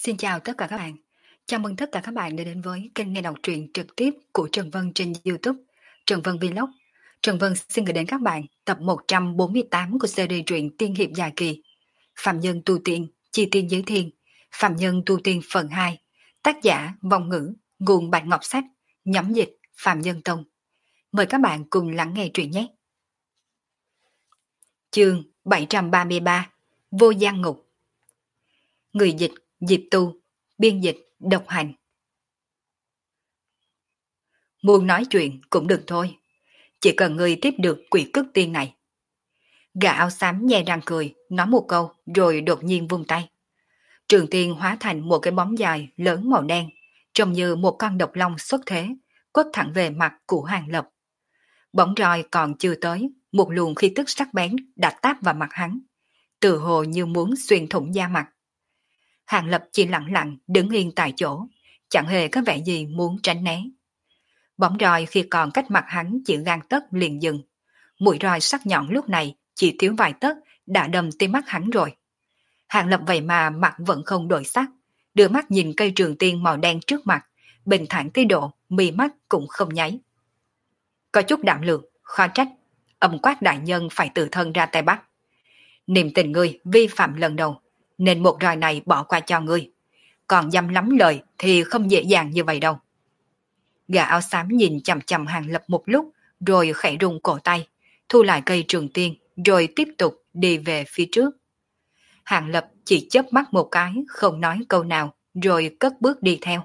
Xin chào tất cả các bạn. Chào mừng tất cả các bạn đã đến với kênh nghe đọc truyện trực tiếp của Trần Vân trên YouTube, Trần Vân Vlog. Trần Vân xin gửi đến các bạn tập 148 của series truyện tiên hiệp dài kỳ Phạm Nhân Tu Tiên, Chi Tiên Giới Thiên, Phạm Nhân Tu Tiên phần 2, tác giả Vong Ngữ, nguồn Bạch Ngọc Sách, nhóm dịch Phạm Nhân Tông. Mời các bạn cùng lắng nghe truyện nhé. Chương 733, Vô Gian Ngục. Người dịch Diệp Tu, biên dịch Độc Hành. Muốn nói chuyện cũng được thôi, chỉ cần ngươi tiếp được quỷ cức tiên này. Gã áo xám nhe răng cười, nói một câu rồi đột nhiên vung tay. Trường tiên hóa thành một cái bóng dài lớn màu đen, trông như một con độc long xuất thế, quất thẳng về mặt của Hàng Lập. Bóng roi còn chưa tới, một luồng khí tức sắc bén đã táp vào mặt hắn, tự hồ như muốn xuyên thủng da mặt. Hàng Lập chỉ lặng lặng đứng yên tại chỗ, chẳng hề có vẻ gì muốn tránh né. Bóng roi khi còn cách mặt hắn chỉ gang tấc liền dừng. Mũi roi sắc nhọn lúc này chỉ thiếu vài tấc đã đâm tim mắt hắn rồi. Hàng Lập vậy mà mặt vẫn không đổi sắc, đưa mắt nhìn cây trường tiên màu đen trước mặt, bình thản tới độ mí mắt cũng không nháy. Có chút đảm lượng, khó trách, âm quát đại nhân phải tự thân ra tay bắt. Niềm tình ngươi vi phạm lần đầu, nên một roi này bỏ qua cho ngươi. Còn dám lắm lời thì không dễ dàng như vậy đâu. Gã áo xám nhìn chằm chằm Hàng Lập một lúc, rồi khẽ rung cổ tay, thu lại cây trường tiên, rồi tiếp tục đi về phía trước. Hàng Lập chỉ chớp mắt một cái, không nói câu nào, rồi cất bước đi theo.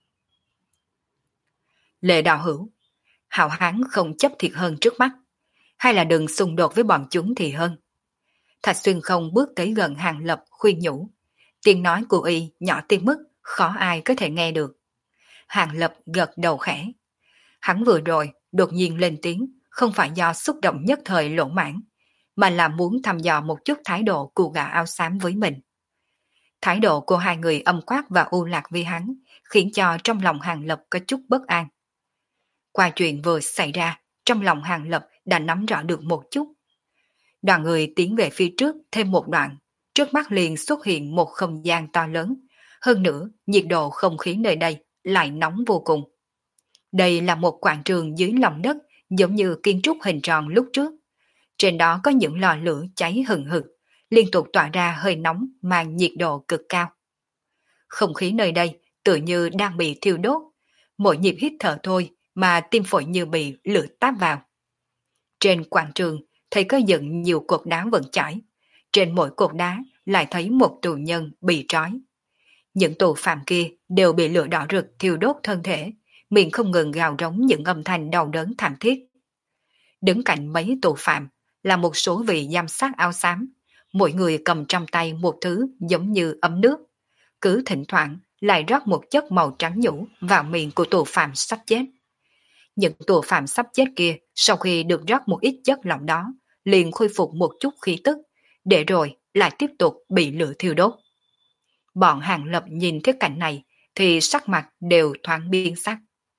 Lệ đạo hữu, hảo hán không chấp thiệt hơn trước mắt, hay là đừng xung đột với bọn chúng thì hơn. Thạch Xuyên không bước tới gần Hàng Lập khuyên nhủ, tiếng nói của y nhỏ tới mức khó ai có thể nghe được. Hàng Lập gật đầu khẽ. Hắn vừa rồi đột nhiên lên tiếng, không phải do xúc động nhất thời lỗ mãn, mà là muốn thăm dò một chút thái độ của gã áo xám với mình. Thái độ của hai người âm quát và u lạc với hắn, khiến cho trong lòng Hàng Lập có chút bất an. Qua chuyện vừa xảy ra, trong lòng Hàng Lập đã nắm rõ được một chút. Đoàn người tiến về phía trước thêm một đoạn, trước mắt liền xuất hiện một không gian to lớn, hơn nữa nhiệt độ không khí nơi đây lại nóng vô cùng. Đây là một quảng trường dưới lòng đất, giống như kiến trúc hình tròn lúc trước. Trên đó có những lò lửa cháy hừng hực, liên tục tỏa ra hơi nóng mang nhiệt độ cực cao. Không khí nơi đây tự như đang bị thiêu đốt, mỗi nhịp hít thở thôi mà tim phổi như bị lửa táp vào. Trên quảng trường thấy có dựng nhiều cột đá vững chãi, trên mỗi cột đá lại thấy một tù nhân bị trói. Những tù phạm kia đều bị lửa đỏ rực thiêu đốt thân thể, miệng không ngừng gào rống những âm thanh đau đớn thảm thiết. Đứng cạnh mấy tù phạm là một số vị giám sát áo xám, mỗi người cầm trong tay một thứ giống như ấm nước, cứ thỉnh thoảng lại rót một chất màu trắng nhũ vào miệng của tù phạm sắp chết. Những tù phạm sắp chết kia sau khi được rót một ít chất lỏng đó, liền khôi phục một chút khí tức, để rồi lại tiếp tục bị lửa thiêu đốt. Bọn Hàng Lập nhìn thấy cảnh này thì sắc mặt đều thoáng biến sắc.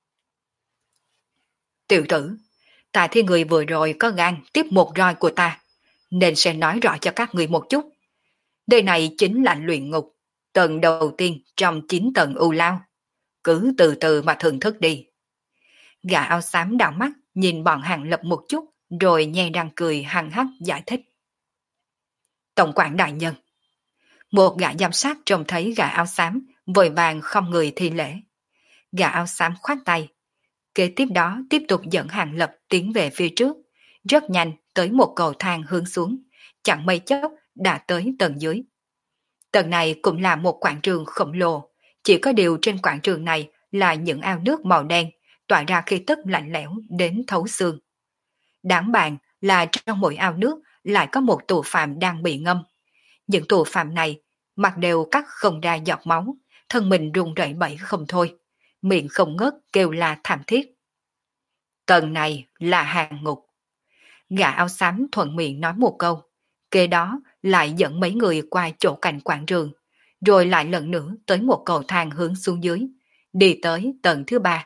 Tiểu tử, tại khi người vừa rồi có gan tiếp một roi của ta, nên sẽ nói rõ cho các người một chút. Đây này chính là luyện ngục, tầng đầu tiên trong 9 tầng u lao. Cứ từ từ mà thưởng thức đi. Gã áo xám đảo mắt nhìn bọn Hàng Lập một chút, rồi nhe răng cười hằng hắc giải thích. Tổng quản đại nhân. Một gã giám sát trông thấy gã áo xám, vội vàng không người thi lễ. Gã áo xám khoát tay. Kế tiếp đó tiếp tục dẫn Hàng Lập tiến về phía trước, rất nhanh tới một cầu thang hướng xuống, chẳng mấy chốc đã tới tầng dưới. Tầng này cũng là một quảng trường khổng lồ, chỉ có điều trên quảng trường này là những ao nước màu đen, tỏa ra khí tức lạnh lẽo đến thấu xương. Đáng bàn là trong mỗi ao nước lại có một tù phạm đang bị ngâm. Những tù phạm này mặt đều cắt không ra giọt máu, thân mình run rẩy bẩy không thôi, miệng không ngớt kêu la thảm thiết. Tầng này là hàng ngục. Gã áo xám thuận miệng nói một câu, kế đó lại dẫn mấy người qua chỗ cạnh quảng trường, rồi lại lần nữa tới một cầu thang hướng xuống dưới, đi tới tầng thứ 3.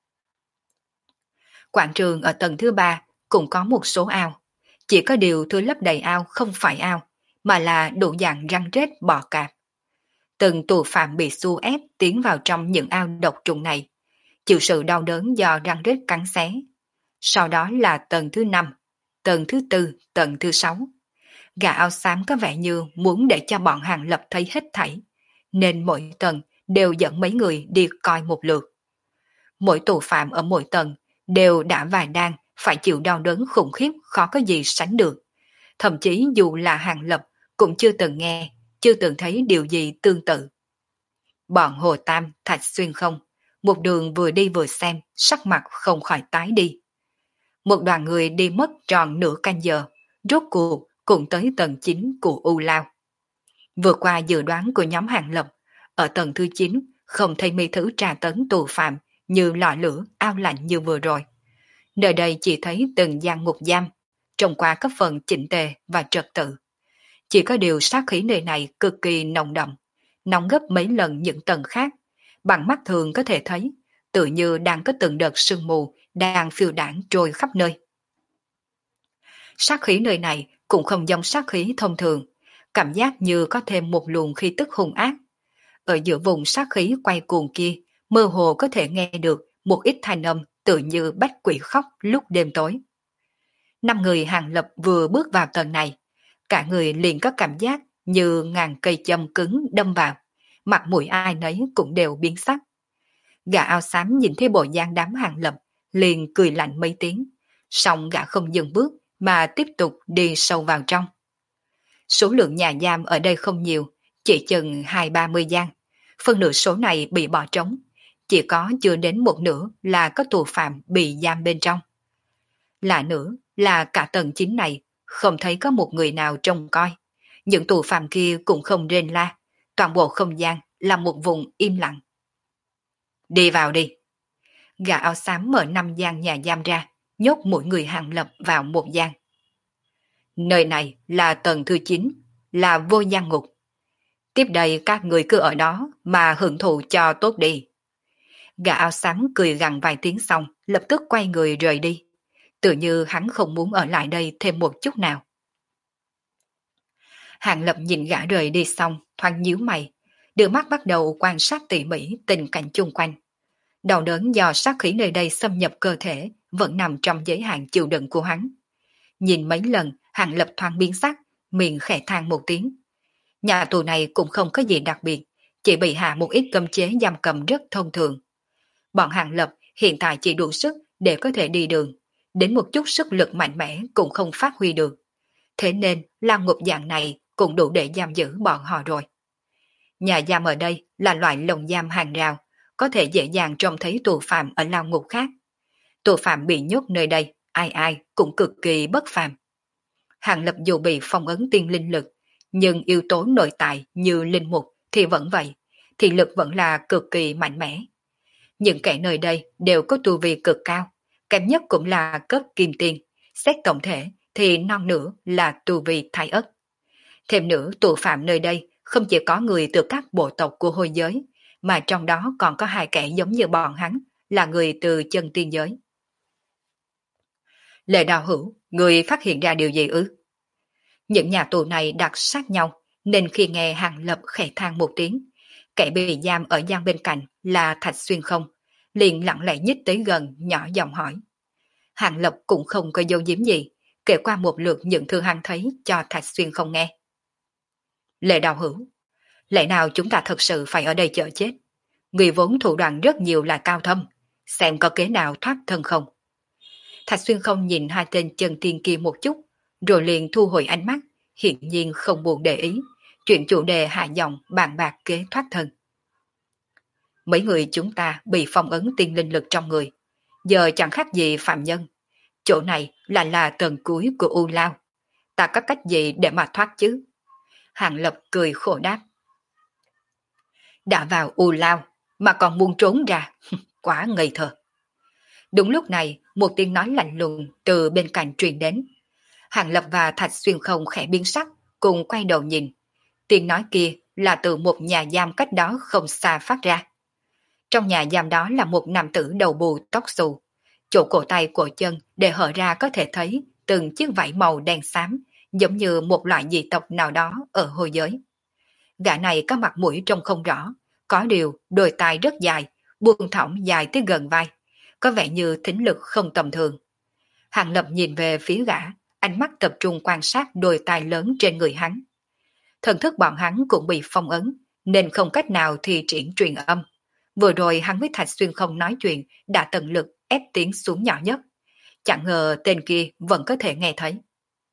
Quảng trường ở tầng thứ 3 cũng có một số ao, chỉ có điều thứ lấp đầy ao không phải ao, mà là đủ dạng răng rết bò cạp. Từng tù phạm bị xô ép tiến vào trong những ao độc trùng này, chịu sự đau đớn do răng rết cắn xé. Sau đó là tầng thứ 5, tầng thứ 4, tầng thứ 6. Gã áo xám có vẻ như muốn để cho bọn Hàng Lập thấy hết thảy, nên mỗi tầng đều dẫn mấy người đi coi một lượt. Mỗi tù phạm ở mỗi tầng đều đã và đang phải chịu đau đớn khủng khiếp khó có gì sánh được. Thậm chí dù là Hàng Lập cũng chưa từng nghe, chưa từng thấy điều gì tương tự. Bọn Hồ Tam, Thạch Xuyên không, một đường vừa đi vừa xem, sắc mặt không khỏi tái đi. Một đoàn người đi mất tròn nửa canh giờ, rốt cuộc cũng tới tầng 9 của U Lao. Vừa qua dự đoán của nhóm Hàng Lập, ở tầng thứ 9 không thấy mấy thứ tra tấn tù phạm như lò lửa, ao lạnh như vừa rồi. Nơi đây chỉ thấy từng gian ngục giam, trông qua các phần chỉnh tề và trật tự. Chỉ có điều sát khí nơi này cực kỳ nồng đậm, nóng gấp mấy lần những tầng khác. Bằng mắt thường có thể thấy, tự như đang có từng đợt sương mù đang phiêu đảng trôi khắp nơi. Sát khí nơi này cũng không giống sát khí thông thường, cảm giác như có thêm một luồng khí tức hung ác. Ở giữa vùng sát khí quay cuồng kia, mơ hồ có thể nghe được một ít thanh âm tự như bách quỷ khóc lúc đêm tối. 5 người Hàng Lập vừa bước vào tầng này, cả người liền có cảm giác như ngàn cây châm cứng đâm vào, mặt mũi ai nấy cũng đều biến sắc. Gã áo xám nhìn thấy bộ dáng đám Hàng Lập, liền cười lạnh mấy tiếng, song gã không dừng bước mà tiếp tục đi sâu vào trong. Số lượng nhà giam ở đây không nhiều, chỉ chừng 20-30 gian, phần nửa số này bị bỏ trống, chỉ có chưa đến một nửa là có tù phạm bị giam bên trong. Lạ nữa là cả tầng 9 này không thấy có một người nào trông coi, những tù phạm kia cũng không rên la, toàn bộ không gian là một vùng im lặng. Đi vào đi. Gã áo xám mở 5 gian nhà giam ra, nhốt mỗi người Hàng Lập vào một gian. Nơi này là tầng thứ 9, là vô gian ngục. Tiếp đây các người cứ ở đó mà hưởng thụ cho tốt đi. Gã áo xám cười gằn vài tiếng xong, lập tức quay người rời đi. Tự như hắn không muốn ở lại đây thêm một chút nào. Hàng Lập nhìn gã rời đi xong, thoáng nhíu mày, đưa mắt bắt đầu quan sát tỉ mỉ tình cảnh chung quanh. Đau đớn do sát khí nơi đây xâm nhập cơ thể vẫn nằm trong giới hạn chịu đựng của hắn. Nhìn mấy lần, Hàng Lập thoáng biến sắc, miệng khẽ than một tiếng. Nhà tù này cũng không có gì đặc biệt, chỉ bị hạ một ít cấm chế giam cầm rất thông thường. Bọn Hàng Lập hiện tại chỉ đủ sức để có thể đi đường, đến một chút sức lực mạnh mẽ cũng không phát huy được. Thế nên lao ngục dạng này cũng đủ để giam giữ bọn họ rồi. Nhà giam ở đây là loại lồng giam hàng rào, có thể dễ dàng trông thấy tù phạm ở lao ngục khác. Tù phạm bị nhốt nơi đây, ai ai cũng cực kỳ bất phàm. Hàng Lập dù bị phong ấn tiên linh lực, nhưng yếu tố nội tại như linh mục thì vẫn vậy, thì lực vẫn là cực kỳ mạnh mẽ. Những kẻ nơi đây đều có tu vi cực cao, kém nhất cũng là cấp kim tiên, xét tổng thể thì non nữa là tu vi thái ất. Thêm nữa tù phạm nơi đây không chỉ có người từ các bộ tộc của hôi giới, mà trong đó còn có 2 kẻ giống như bọn hắn, là người từ chân tiên giới. Lệ Đào Hữu, người phát hiện ra điều gì ư? Những nhà tù này đặt sát nhau, nên khi nghe Hàng Lập khẽ than một tiếng, kẻ bị giam ở gian bên cạnh là Thạch Xuyên không, liền lặng lẽ nhích tới gần nhỏ giọng hỏi. Hàng Lập cũng không có dấu giếm gì, kể qua một lượt những thứ hắn thấy cho Thạch Xuyên không nghe. Lệ Đào Hữu, lẽ nào chúng ta thật sự phải ở đây chờ chết? Người vốn thủ đoạn rất nhiều là cao thâm, xem có kế nào thoát thân không? Thạch Xuyên không nhìn 2 tên chân tiên kia một chút, rồi liền thu hồi ánh mắt, hiển nhiên không buồn để ý, chuyện chủ đề hạ giọng bàn bạc kế thoát thân. Mấy người chúng ta bị phong ấn tiên linh lực trong người, giờ chẳng khác gì phạm nhân. Chỗ này là tầng cuối của U Lao, ta có cách gì để mà thoát chứ? Hàng Lập cười khổ đáp. Đã vào U Lao mà còn muốn trốn ra, quá ngây thơ. Đúng lúc này, một tiếng nói lạnh lùng từ bên cạnh truyền đến. Hàng Lập và Thạch Xuyên không khẽ biến sắc, cùng quay đầu nhìn. Tiếng nói kia là từ một nhà giam cách đó không xa phát ra. Trong nhà giam đó là một nam tử đầu bù tóc xù. Chỗ cổ tay cổ chân để hở ra có thể thấy từng chiếc vảy màu đen xám, giống như một loại dị tộc nào đó ở hôi giới. Gã này có mặt mũi trông không rõ, có điều đôi tai rất dài, buông thõng dài tới gần vai, có vẻ như thính lực không tầm thường. Hàng Lập nhìn về phía gã, ánh mắt tập trung quan sát đôi tai lớn trên người hắn. Thần thức bọn hắn cũng bị phong ấn, nên không cách nào thi triển truyền âm. Vừa rồi hắn với Thạch Xuyên không nói chuyện, đã tận lực ép tiếng xuống nhỏ nhất. Chẳng ngờ tên kia vẫn có thể nghe thấy.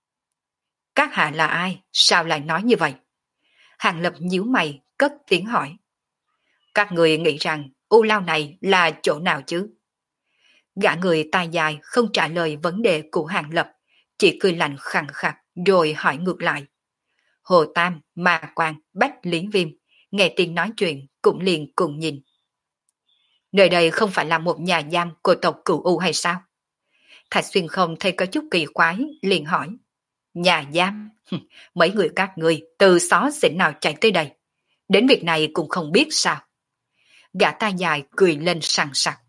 Các hạ là ai? Sao lại nói như vậy? Hàng Lập nhíu mày, cất tiếng hỏi. Các người nghĩ rằng U Lao này là chỗ nào chứ? Gã người tai dài không trả lời vấn đề của Hàng Lập, chỉ cười lạnh khẳng khặc rồi hỏi ngược lại. Hồ Tam, Ma Quang, Bách Lý Viêm, nghe tiếng nói chuyện cũng liền cùng nhìn. Nơi đây không phải là một nhà giam của tộc Cửu U hay sao? Thạch Xuyên không thấy có chút kỳ quái, liền hỏi. Nhà giam? Mấy người các ngươi từ xó xỉnh nào chạy tới đây? Đến việc này cũng không biết sao? Gã ta dài cười lên sằng sặc.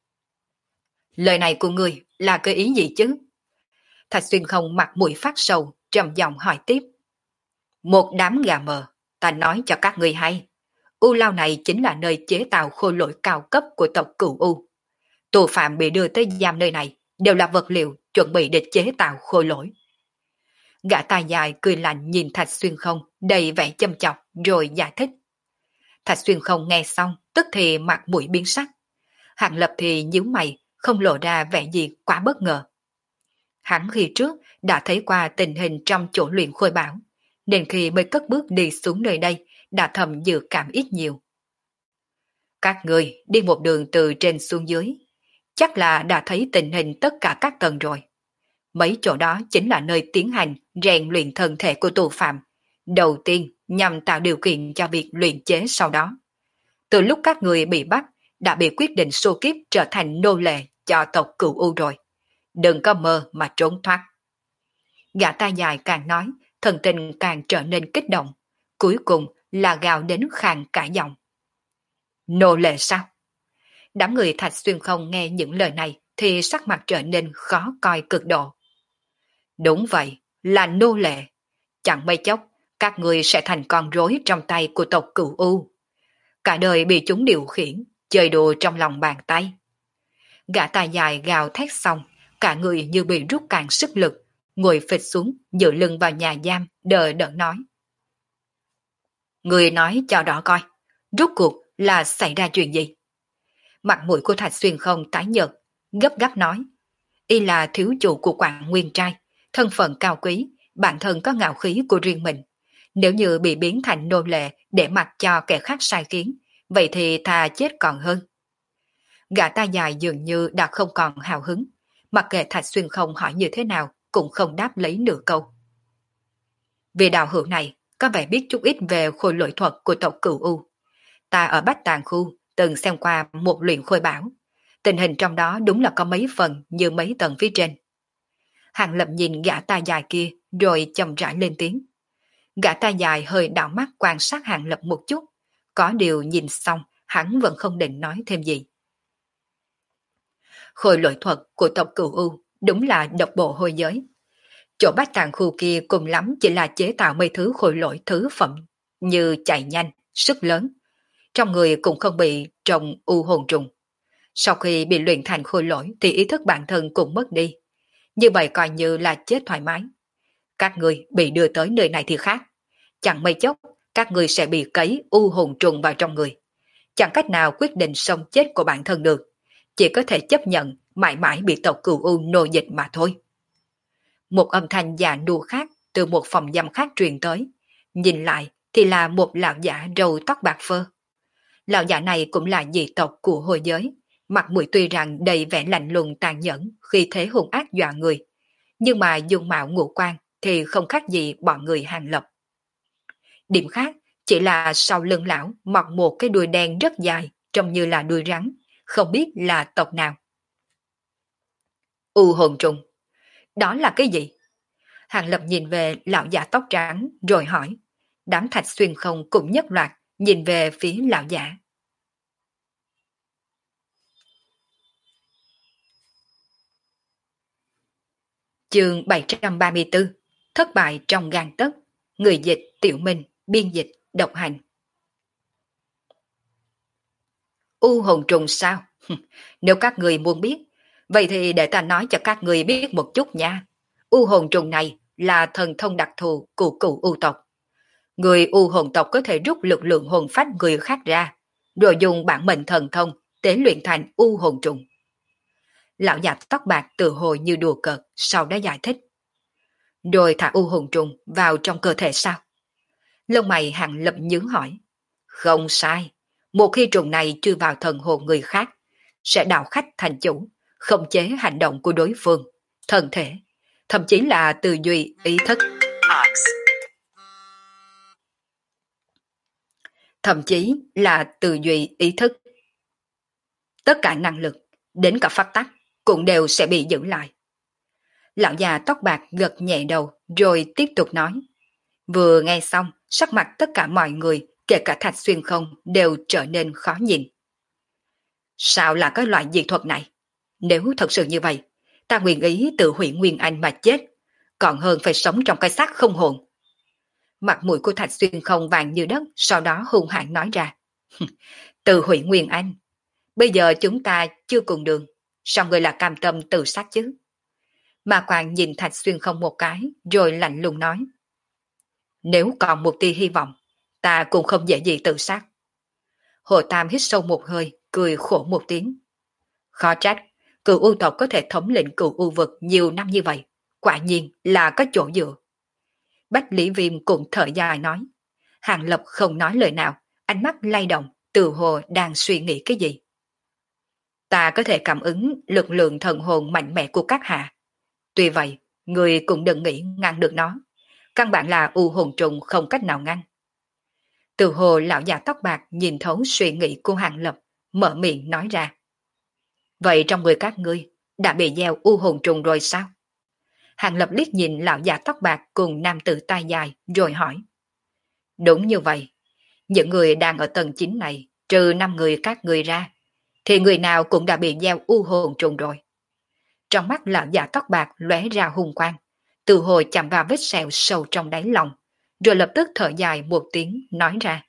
Lời này của ngươi là cái ý gì chứ? Thạch Xuyên không mặt mũi phát sầu, trầm giọng hỏi tiếp. Một đám gà mờ, ta nói cho các ngươi hay. U Lao này chính là nơi chế tạo khôi lỗi cao cấp của tộc Cửu U. Tù phạm bị đưa tới giam nơi này đều là vật liệu chuẩn bị để chế tạo khôi lỗi. Gã tài dài cười lạnh nhìn Thạch Xuyên không đầy vẻ châm chọc rồi giải thích. Thạch Xuyên không nghe xong tức thì mặt mũi biến sắc. Hàng Lập thì nhíu mày không lộ ra vẻ gì quá bất ngờ. Hắn khi trước đã thấy qua tình hình trong chỗ luyện khôi bảo, nên khi mới cất bước đi xuống nơi đây đã thầm dự cảm ít nhiều. Các người đi một đường từ trên xuống dưới, chắc là đã thấy tình hình tất cả các tầng rồi. Mấy chỗ đó chính là nơi tiến hành rèn luyện thân thể của tù phạm, đầu tiên nhằm tạo điều kiện cho việc luyện chế sau đó. Từ lúc các người bị bắt, đã bị quyết định số kiếp trở thành nô lệ cho tộc Cửu U rồi. Đừng có mơ mà trốn thoát. Gã ta dài càng nói, thần tình càng trở nên kích động, cuối cùng là gào đến khàn cả giọng. Nô lệ sao? Đám người Thạch Xuyên không nghe những lời này thì sắc mặt trở nên khó coi cực độ. Đúng vậy, là nô lệ. Chẳng mấy chốc, các người sẽ thành con rối trong tay của tộc Cửu U. Cả đời bị chúng điều khiển, chơi đùa trong lòng bàn tay. Gã ta dài gào thét xong, cả người như bị rút cạn sức lực, ngồi phịch xuống, dựa lưng vào nhà giam, đờ đẫn nói. Người nói cho đó coi, rốt cuộc là xảy ra chuyện gì? Mặt mũi của Thạch Xuyên không tái nhợt, gấp gáp nói. Y là thiếu chủ của Quảng Nguyên Trai, thân phận cao quý, bản thân có ngạo khí của riêng mình. Nếu như bị biến thành nô lệ để mặc cho kẻ khác sai khiến, vậy thì thà chết còn hơn. Gã ta dài dường như đã không còn hào hứng, mặc kệ Thạch Xuyên không hỏi như thế nào, cũng không đáp lấy nửa câu. Vì đạo hữu này có vẻ biết chút ít về khôi lỗi thuật của tộc Cửu U. Ta ở Bách Tàng Khu từng xem qua một luyện khôi bảo. Tình hình trong đó đúng là có mấy phần như mấy tầng phía trên. Hàng Lập nhìn gã ta dài kia rồi chậm rãi lên tiếng. Gã ta dài hơi đảo mắt quan sát Hàng Lập một chút. Có điều nhìn xong hắn vẫn không định nói thêm gì. Khôi lỗi thuật của tộc Cửu U đúng là độc bộ hôi giới. Chỗ Bách Tàng Khu kia cùng lắm chỉ là chế tạo mấy thứ khôi lỗi thứ phẩm như chạy nhanh, sức lớn. Trong người cũng không bị trồng u hồn trùng. Sau khi bị luyện thành khôi lỗi thì ý thức bản thân cũng mất đi. Như vậy coi như là chết thoải mái. Các người bị đưa tới nơi này thì khác. Chẳng mấy chốc, các người sẽ bị cấy u hồn trùng vào trong người. Chẳng cách nào quyết định sống chết của bản thân được. Chỉ có thể chấp nhận mãi mãi bị tộc Cửu U nô dịch mà thôi. Một âm thanh già nua khác từ một phòng giam khác truyền tới. Nhìn lại thì là một lão giả râu tóc bạc phơ. Lão giả này cũng là dị tộc của hồi giới. Mặt mũi tuy rằng đầy vẻ lạnh lùng tàn nhẫn khi thế hung ác dọa người. Nhưng mà dung mạo ngũ quan thì không khác gì bọn người Hàng Lập. Điểm khác chỉ là sau lưng lão mọc một cái đuôi đen rất dài, trông như là đuôi rắn, không biết là tộc nào. U hồn trùng, đó là cái gì? Hàng Lập nhìn về lão giả tóc trắng rồi hỏi. Đám Thạch Xuyên không cũng nhất loạt nhìn về phía lão giả. Chương 734, thất bại trong gang tấc. Người dịch Tiểu Minh, biên dịch độc hành. U hồn trùng sao? Nếu các người muốn biết, vậy thì để ta nói cho các người biết một chút nha. U hồn trùng này là thần thông đặc thù của cụ U tộc. Người U hồn tộc có thể rút lực lượng hồn phách người khác ra, rồi dùng bản mệnh thần thông tế luyện thành U hồn trùng. Lão già tóc bạc tự hồi như đùa cợt, sau đó giải thích. Rồi thả U hồn trùng vào trong cơ thể sao? Lông mày Hàng Lập nhướng hỏi. Không sai, một khi trùng này chui vào thần hồn người khác, sẽ đảo khách thành chủ, khống chế hành động của đối phương, thân thể, thậm chí là tư duy, ý thức. Thậm chí là tư duy, ý thức. Tất cả năng lực, đến cả phát tắc, cũng đều sẽ bị giữ lại. Lão già tóc bạc gật nhẹ đầu rồi tiếp tục nói. Vừa nghe xong, sắc mặt tất cả mọi người, kể cả Thạch Xuyên Không, đều trở nên khó nhìn. Sao là cái loại dị thuật này? Nếu thật sự như vậy, ta nguyện ý tự hủy Nguyên Anh mà chết, còn hơn phải sống trong cái xác không hồn. Mặt mũi của Thạch Xuyên Không vàng như đất, sau đó hung hãn nói ra. Tự hủy Nguyên Anh. Bây giờ chúng ta chưa cùng đường, sao người là cam tâm tự sát chứ? Mà Quang nhìn Thạch Xuyên Không một cái, rồi lạnh lùng nói. Nếu còn một tia hy vọng, ta cũng không dễ gì tự sát. Hồ Tam hít sâu một hơi, cười khổ một tiếng. Khó trách, cựu U tộc có thể thống lĩnh cựu U vực nhiều năm như vậy. Quả nhiên là có chỗ dựa. Bách Lý Viêm cũng thở dài nói. Hàng Lập không nói lời nào, ánh mắt lay động, tự hồ đang suy nghĩ cái gì. Ta có thể cảm ứng lực lượng thần hồn mạnh mẽ của các hạ. Tuy vậy, người cũng đừng nghĩ ngăn được nó. Căn bản là U hồn trùng không cách nào ngăn. Từ hồ lão già tóc bạc nhìn thấu suy nghĩ của Hàng Lập, mở miệng nói ra. Vậy trong người các ngươi đã bị gieo U hồn trùng rồi sao? Hàng Lập liếc nhìn lão già tóc bạc cùng nam tử tai dài rồi hỏi. Đúng như vậy. Những người đang ở tầng 9 này, trừ 5 người các ngươi ra, thì người nào cũng đã bị gieo U hồn trùng rồi. Trong mắt lão già tóc bạc lóe ra hung quang, từ hồi chạm vào vết sẹo sâu trong đáy lòng, rồi lập tức thở dài một tiếng nói ra.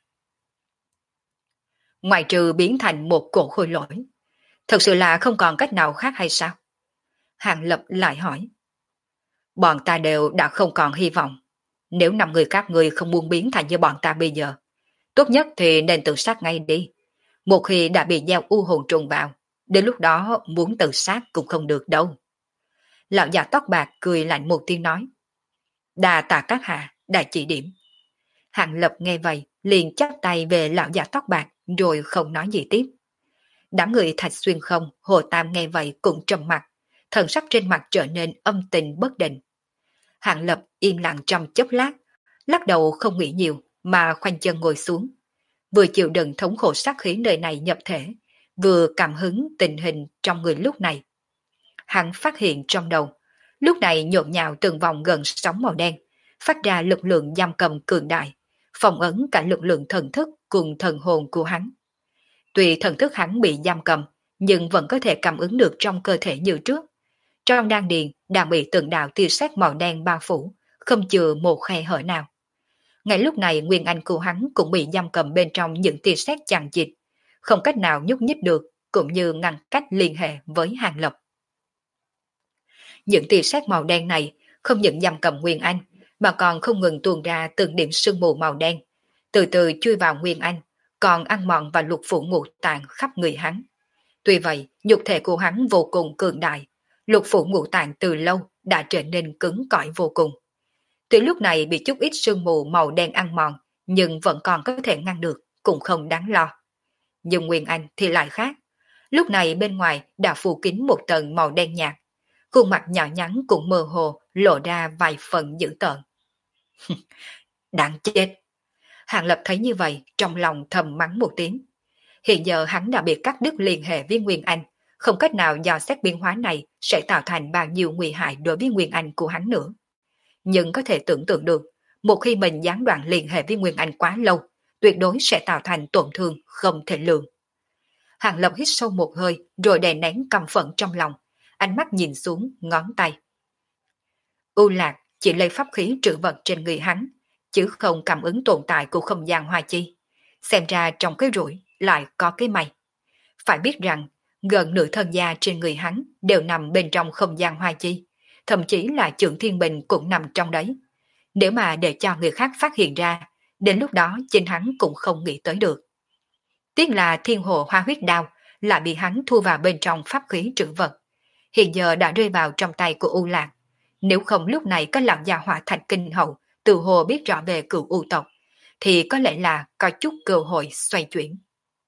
Ngoài trừ biến thành một cổ khôi lỗi, thật sự là không còn cách nào khác hay sao? Hàng Lập lại hỏi. Bọn ta đều đã không còn hy vọng. Nếu 5 người các ngươi không muốn biến thành như bọn ta bây giờ, tốt nhất thì nên tự sát ngay đi. Một khi đã bị gieo U hồn trùng vào, đến lúc đó muốn tự sát cũng không được đâu. Lão già tóc bạc cười lạnh một tiếng nói. Đà tạ các hạ, đã chỉ điểm. Hàng Lập nghe vậy, liền chắp tay về lão già tóc bạc, rồi không nói gì tiếp. Đám người Thạch Xuyên Không, Hồ Tam nghe vậy cũng trầm mặt, thần sắc trên mặt trở nên âm tình bất định. Hàng Lập im lặng trong chốc lát, lắc đầu không nghĩ nhiều mà khoanh chân ngồi xuống. Vừa chịu đựng thống khổ sát khí nơi này nhập thể, vừa cảm hứng tình hình trong người lúc này. Hắn phát hiện trong đầu, lúc này nhộn nhạo từng vòng gần sóng màu đen, phát ra lực lượng giam cầm cường đại, phòng ấn cả lực lượng thần thức cùng thần hồn của hắn. Tuy thần thức hắn bị giam cầm, nhưng vẫn có thể cảm ứng được trong cơ thể như trước. Trong đan điền đang bị từng đạo tia sét màu đen bao phủ, không chừa một khe hở nào. Ngay lúc này Nguyên Anh của hắn cũng bị giam cầm bên trong những tia sét chằng chịt, không cách nào nhúc nhích được, cũng như ngăn cách liên hệ với Hàng Lập. Những tia sét màu đen này không những giam cầm Nguyên Anh, mà còn không ngừng tuôn ra từng điểm sương mù màu đen, từ từ chui vào Nguyên Anh, còn ăn mòn và lục phủ ngũ tạng khắp người hắn. Tuy vậy, nhục thể của hắn vô cùng cường đại, lục phủ ngũ tạng từ lâu đã trở nên cứng cỏi vô cùng. Tuy lúc này bị chút ít sương mù màu đen ăn mòn, nhưng vẫn còn có thể ngăn được, cũng không đáng lo. Nhưng Nguyên Anh thì lại khác. Lúc này bên ngoài đã phủ kín một tầng màu đen nhạt, khuôn mặt nhỏ nhắn cũng mơ hồ lộ ra vài phần dữ tợn. Đáng chết! Hàng Lập thấy như vậy, trong lòng thầm mắng một tiếng. Hiện giờ hắn đã bị cắt đứt liên hệ với Nguyên Anh, không cách nào dò xét biến hóa này sẽ tạo thành bao nhiêu nguy hại đối với Nguyên Anh của hắn nữa. Nhưng có thể tưởng tượng được, một khi mình gián đoạn liên hệ với Nguyên Anh quá lâu, tuyệt đối sẽ tạo thành tổn thương không thể lường. Hàng Lập hít sâu một hơi rồi đè nén căm phẫn trong lòng, ánh mắt nhìn xuống ngón tay. U Lạc chỉ lấy pháp khí trữ vật trên người hắn, chứ không cảm ứng tồn tại của không gian hoa chi. Xem ra trong cái rủi lại có cái may. Phải biết rằng, gần nửa thân da trên người hắn đều nằm bên trong không gian hoa chi, thậm chí là Chưởng Thiên Bình cũng nằm trong đấy. Nếu mà để cho người khác phát hiện ra, đến lúc đó chính hắn cũng không nghĩ tới được. Tiếc là Thiên Hồ Hoa Huyết Đao lại bị hắn thu vào bên trong pháp khí trữ vật. Hiện giờ đã rơi vào trong tay của U Lạc. Nếu không lúc này có lão già Hỏa Thạch Kinh Hậu từ hồ biết rõ về cựu U tộc, thì có lẽ là có chút cơ hội xoay chuyển.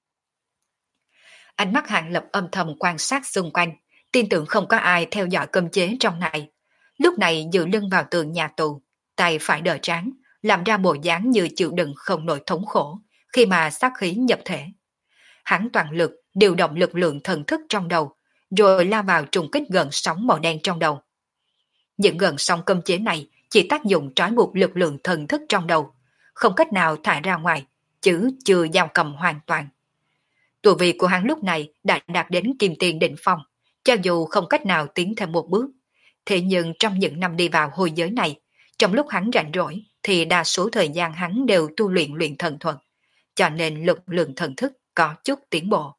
Ánh mắt Hàng Lập âm thầm quan sát xung quanh, tin tưởng không có ai theo dõi cấm chế trong này. Lúc này dựa lưng vào tường nhà tù, tay phải đỡ trán, làm ra bộ dáng như chịu đựng không nổi thống khổ khi mà sát khí nhập thể. Hắn toàn lực điều động lực lượng thần thức trong đầu, rồi lao vào trùng kích gần sóng màu đen trong đầu. Những gần sóng cấm chế này chỉ tác dụng trói buộc lực lượng thần thức trong đầu, không cách nào thả ra ngoài, chứ chưa giam cầm hoàn toàn. Tu vi của hắn lúc này đã đạt đến kim tiền đỉnh phong, cho dù không cách nào tiến thêm một bước. Thế nhưng trong những năm đi vào hồi giới này, trong lúc hắn rảnh rỗi thì đa số thời gian hắn đều tu luyện thần thuật, cho nên lực lượng thần thức có chút tiến bộ.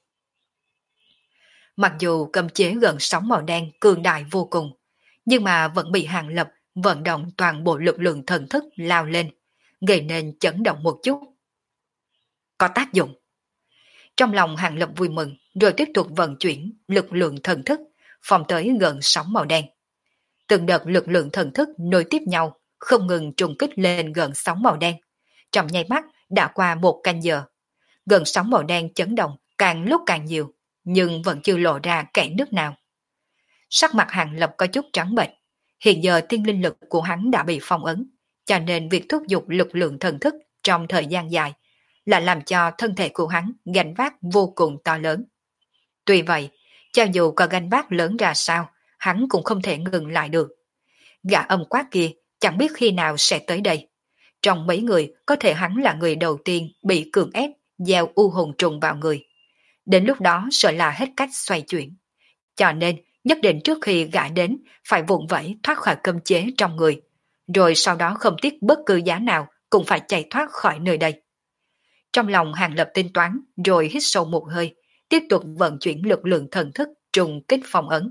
Mặc dù cấm chế gần sóng màu đen cường đại vô cùng, nhưng mà vẫn bị Hàng Lập vận động toàn bộ lực lượng thần thức lao lên, gây nên chấn động một chút. Có tác dụng. Trong lòng Hàng Lập vui mừng, rồi tiếp tục vận chuyển lực lượng thần thức, phòng tới gần sóng màu đen. Từng đợt lực lượng thần thức nối tiếp nhau, không ngừng trùng kích lên gần sóng màu đen. Trong nháy mắt đã qua một canh giờ. Gần sóng màu đen chấn động càng lúc càng nhiều, nhưng vẫn chưa lộ ra kẽ nước nào. Sắc mặt Hàng Lập có chút trắng bệch. Hiện giờ tiên linh lực của hắn đã bị phong ấn, cho nên việc thúc giục lực lượng thần thức trong thời gian dài là làm cho thân thể của hắn gánh vác vô cùng to lớn. Tuy vậy, cho dù có gánh vác lớn ra sao, hắn cũng không thể ngừng lại được. Gã âm quát kia chẳng biết khi nào sẽ tới đây. Trong mấy người, có thể hắn là người đầu tiên bị cưỡng ép gieo u hồn trùng vào người. Đến lúc đó sợ là hết cách xoay chuyển. Cho nên, nhất định trước khi gã đến, phải vụng vẫy thoát khỏi cấm chế trong người. Rồi sau đó không tiếc bất cứ giá nào cũng phải chạy thoát khỏi nơi đây. Trong lòng Hàng Lập tính toán, rồi hít sâu một hơi, tiếp tục vận chuyển lực lượng thần thức trùng kích phong ấn.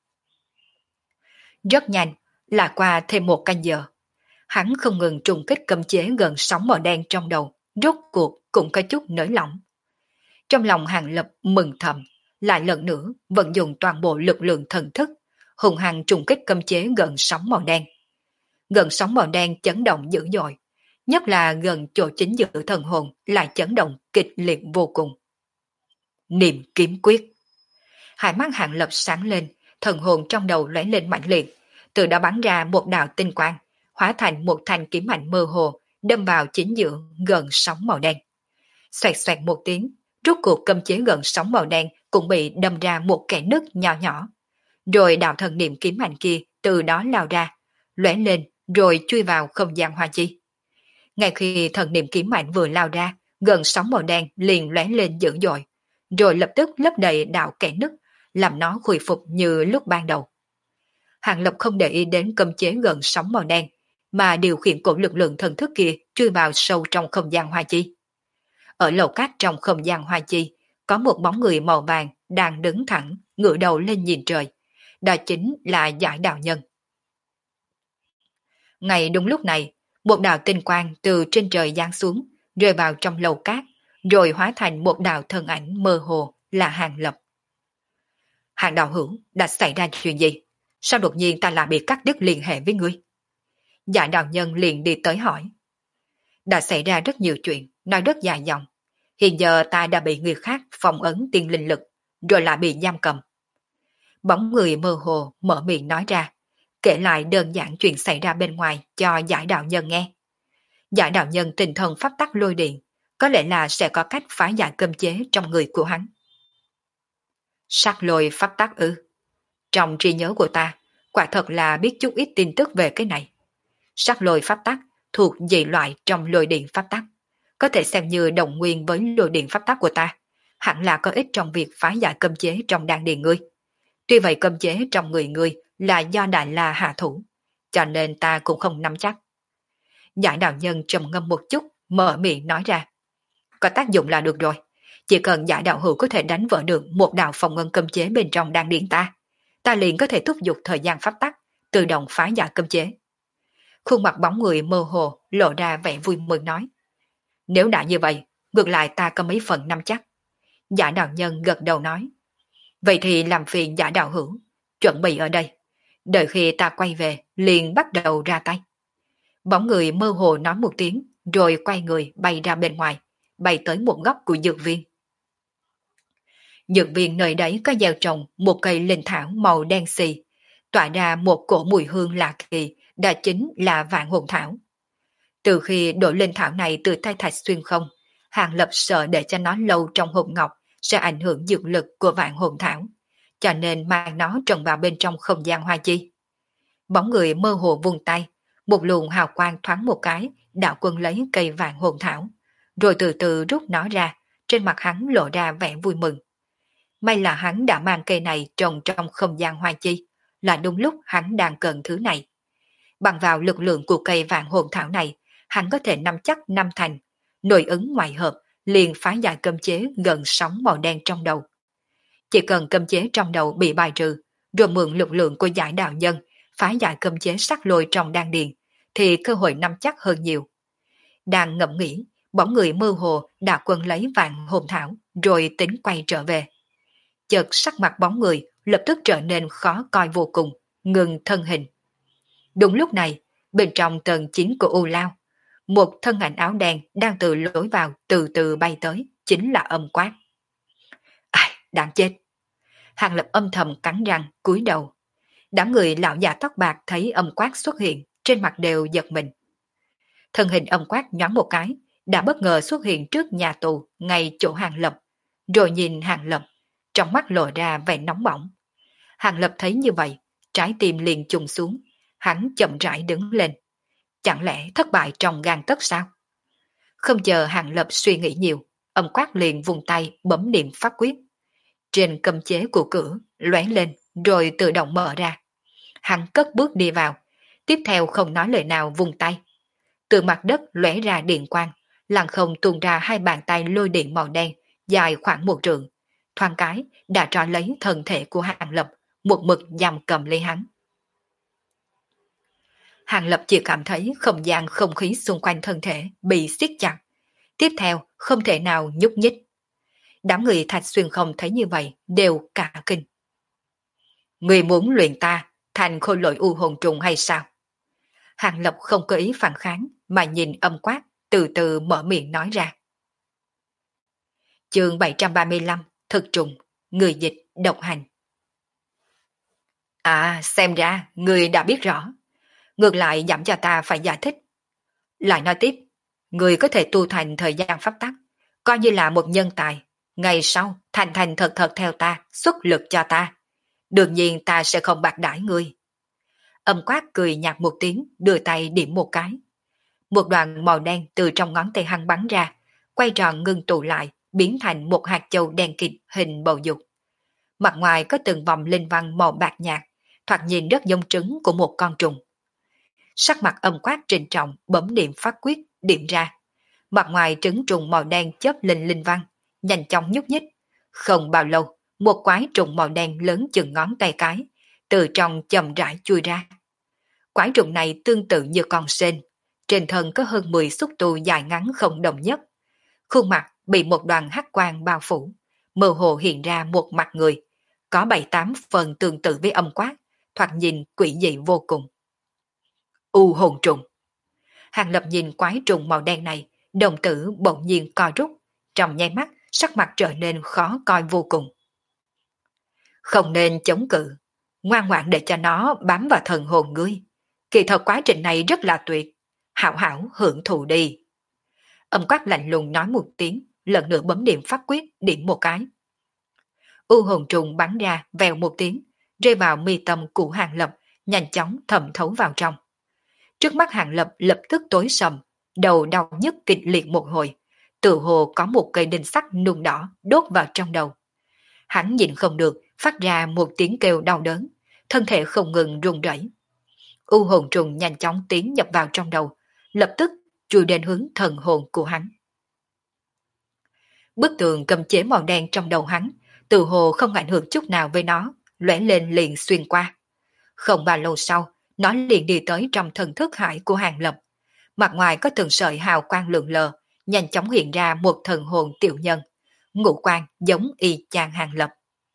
Rất nhanh, là qua thêm một canh giờ. Hắn không ngừng trùng kích cấm chế gần sóng màu đen trong đầu, rốt cuộc cũng có chút nới lỏng. Trong lòng Hàng Lập mừng thầm, lại lần nữa vận dụng toàn bộ lực lượng thần thức, hùng hăng trùng kích cấm chế gần sóng màu đen. Gần sóng màu đen chấn động dữ dội, nhất là gần chỗ chính giữa thần hồn lại chấn động kịch liệt vô cùng. Niệm kiếm quyết. Hai mắt Hàng Lập sáng lên, thần hồn trong đầu lóe lên mạnh liệt, từ đó bắn ra một đạo tinh quang, hóa thành một thanh kiếm mạnh mơ hồ, đâm vào chính giữa gần sóng màu đen. Xoẹt xoẹt một tiếng, rốt cuộc cấm chế gần sóng màu đen cũng bị đâm ra một kẽ nứt nhỏ nhỏ. Rồi đạo thần niệm kiếm mạnh kia từ đó lao ra, lóe lên rồi chui vào không gian hoa chi. Ngay khi thần niệm kiếm mạnh vừa lao ra, gần sóng màu đen liền lóe lên dữ dội, rồi lập tức lấp đầy đạo kẽ nứt, làm nó khôi phục như lúc ban đầu. Hàng Lập không để ý đến cấm chế gần sóng màu đen, mà điều khiển cổ lực lượng thần thức kia chui vào sâu trong không gian hoa chi. Ở lầu cát trong không gian hoa chi, có một bóng người màu vàng đang đứng thẳng, ngửa đầu lên nhìn trời. Đó chính là Giải Đạo Nhân. Ngay đúng lúc này, một đạo tinh quang từ trên trời giáng xuống, rơi vào trong lầu cát, rồi hóa thành một đạo thân ảnh mơ hồ là Hàng Lập. Hàng đạo hữu, đã xảy ra chuyện gì? Sao đột nhiên ta lại bị cắt đứt liên hệ với ngươi? Giải Đạo Nhân liền đi tới hỏi. Đã xảy ra rất nhiều chuyện, nói rất dài dòng. Hiện giờ ta đã bị người khác phong ấn tiên linh lực, rồi lại bị giam cầm. Bóng người mơ hồ mở miệng nói ra, kể lại đơn giản chuyện xảy ra bên ngoài cho Giải Đạo Nhân nghe. Giải Đạo Nhân tinh thần pháp tắc lôi điện, có lẽ là sẽ có cách phá giải cấm chế trong người của hắn. Sắc lôi pháp tắc ư? Trong trí nhớ của ta, quả thật là biết chút ít tin tức về cái này. Sắc lôi pháp tắc thuộc dị loại trong lôi điện pháp tắc, có thể xem như đồng nguyên với lôi điện pháp tắc của ta, hẳn là có ích trong việc phá giải cấm chế trong đan điền ngươi. Tuy vậy cấm chế trong người ngươi là do Đại La hạ thủ, cho nên ta cũng không nắm chắc. Giải đạo nhân trầm ngâm một chút, mở miệng nói ra. Có tác dụng là được rồi. Chỉ cần giải đạo hữu có thể đánh vỡ được một đạo phòng ngân cấm chế bên trong đan điển ta liền có thể thúc giục thời gian pháp tắc, tự động phá giải cấm chế. Khuôn mặt bóng người mơ hồ lộ ra vẻ vui mừng nói. Nếu đã như vậy, ngược lại ta có mấy phần nắm chắc. Giả đạo nhân gật đầu nói. Vậy thì làm phiền giả đạo hữu, chuẩn bị ở đây. Đợi khi ta quay về, liền bắt đầu ra tay. Bóng người mơ hồ nói một tiếng, rồi quay người bay ra bên ngoài, bay tới một góc của dược viên. Dược viên nơi đấy có gieo trồng một cây linh thảo màu đen xì, tỏa ra một cổ mùi hương lạ kỳ, đó chính là vạn hồn thảo. Từ khi đổi linh thảo này từ tay Thạch Xuyên không, Hàng Lập sợ để cho nó lâu trong hộp ngọc sẽ ảnh hưởng dược lực của vạn hồn thảo, cho nên mang nó trồng vào bên trong không gian hoa chi. Bóng người mơ hồ vung tay, một luồng hào quang thoáng một cái, đạo quân lấy cây vạn hồn thảo, rồi từ từ rút nó ra, trên mặt hắn lộ ra vẻ vui mừng. May là hắn đã mang cây này trồng trong không gian hoa chi, là đúng lúc hắn đang cần thứ này. Bằng vào lực lượng của cây vạn hồn thảo này, hắn có thể nắm chắc năm thành, nội ứng ngoại hợp, liền phá giải cấm chế gần sóng màu đen trong đầu. Chỉ cần cấm chế trong đầu bị bài trừ, rồi mượn lực lượng của giải đạo nhân, phá giải cấm chế sắc lôi trong đan điền, thì cơ hội nắm chắc hơn nhiều. Đang ngẫm nghĩ, bóng người mơ hồ đã quân lấy vạn hồn thảo, rồi tính quay trở về. Chợt sắc mặt bóng người lập tức trở nên khó coi vô cùng, ngừng thân hình. Đúng lúc này, bên trong tầng 9 của U Lao, một thân ảnh áo đen đang từ lối vào từ từ bay tới, chính là Âm Quát. Ai, đáng chết! Hàng Lập âm thầm cắn răng, cúi đầu. Đám người lão già tóc bạc thấy Âm Quát xuất hiện, trên mặt đều giật mình. Thân hình Âm Quát nhoáng một cái, đã bất ngờ xuất hiện trước nhà tù, ngay chỗ Hàng Lập, rồi nhìn Hàng Lập, trong mắt lộ ra vẻ nóng bỏng. Hàng Lập thấy như vậy, trái tim liền trùng xuống, hắn chậm rãi đứng lên. Chẳng lẽ thất bại trong gang tấc sao? Không chờ Hàng Lập suy nghĩ nhiều, Âm Quát liền vùng tay bấm niệm pháp quyết. Trên cấm chế của cửa lóe lên rồi tự động mở ra. Hắn cất bước đi vào, tiếp theo không nói lời nào vùng tay. Từ mặt đất lóe ra điện quang, lặng không tuôn ra hai bàn tay lôi điện màu đen, dài khoảng 1 trượng. Thoáng cái đã trò lấy thân thể của Hàng Lập, một mực giam cầm lấy hắn. Hàng Lập chỉ cảm thấy không gian không khí xung quanh thân thể bị siết chặt. Tiếp theo không thể nào nhúc nhích. Đám người Thạch Xuyên không thấy như vậy đều cả kinh. Người muốn luyện ta thành khôi lỗi u hồn trùng hay sao? Hàng Lập không có ý phản kháng mà nhìn Âm Quát, từ từ mở miệng nói ra. Chương 735, Thực trùng, người dịch, độc hành. À, xem ra người đã biết rõ. Ngược lại dặm cho ta phải giải thích. Lại nói tiếp, người có thể tu thành thời gian pháp tắc, coi như là một nhân tài. Ngày sau, thành thành thật thật theo ta, xuất lực cho ta. Đương nhiên ta sẽ không bạc đãi ngươi. Âm Quát cười nhạt một tiếng, đưa tay điểm một cái. Một đoàn màu đen từ trong ngón tay hắn bắn ra, quay tròn ngưng tụ lại, biến thành một hạt châu đen kịt hình bầu dục. Mặt ngoài có từng vòng linh văn màu bạc nhạt, thoạt nhìn rất giống trứng của một con trùng. Sắc mặt Âm Quát trịnh trọng bấm niệm pháp quyết điểm ra. Mặt ngoài trứng trùng màu đen chớp lên linh văn, nhanh chóng nhúc nhích. Không bao lâu, một quái trùng màu đen lớn chừng ngón tay cái, từ trong chậm rãi chui ra. Quái trùng này tương tự như con sên, trên thân có hơn 10 xúc tu dài ngắn không đồng nhất. Khuôn mặt bị một đoàn hắc quang bao phủ, mơ hồ hiện ra một mặt người, có 7-8 phần tương tự với Âm Quát, thoạt nhìn quỷ dị vô cùng. U hồn trùng. Hàng Lập nhìn quái trùng màu đen này, đồng tử bỗng nhiên co rút, trong nháy mắt sắc mặt trở nên khó coi vô cùng. Không nên chống cự, ngoan ngoãn để cho nó bám vào thần hồn ngươi. Kỳ thật quá trình này rất là tuyệt, hảo hảo hưởng thụ đi. Âm Quát lạnh lùng nói một tiếng, lần nữa bấm điểm pháp quyết điểm một cái. U hồn trùng bắn ra vèo một tiếng, rơi vào mi tâm của Hàng Lập, nhanh chóng thẩm thấu vào trong. Trước mắt Hàng Lập lập tức tối sầm, đầu đau nhức kịch liệt một hồi, tự hồ có một cây đinh sắt nung đỏ đốt vào trong đầu. Hắn nhịn không được, phát ra một tiếng kêu đau đớn, thân thể không ngừng run rẩy. U hồn trùng nhanh chóng tiến nhập vào trong đầu, lập tức chui đến hướng thần hồn của hắn. Bức tường cầm chế màu đen trong đầu hắn, từ hồ không ảnh hưởng chút nào với nó, lóe lên liền xuyên qua. Không bao lâu sau, nó liền đi tới trong thần thức hải của Hàng Lập. Mặt ngoài có từng sợi hào quang lượn lờ, nhanh chóng hiện ra một thần hồn tiểu nhân. Ngũ quan giống y chang Hàng Lập.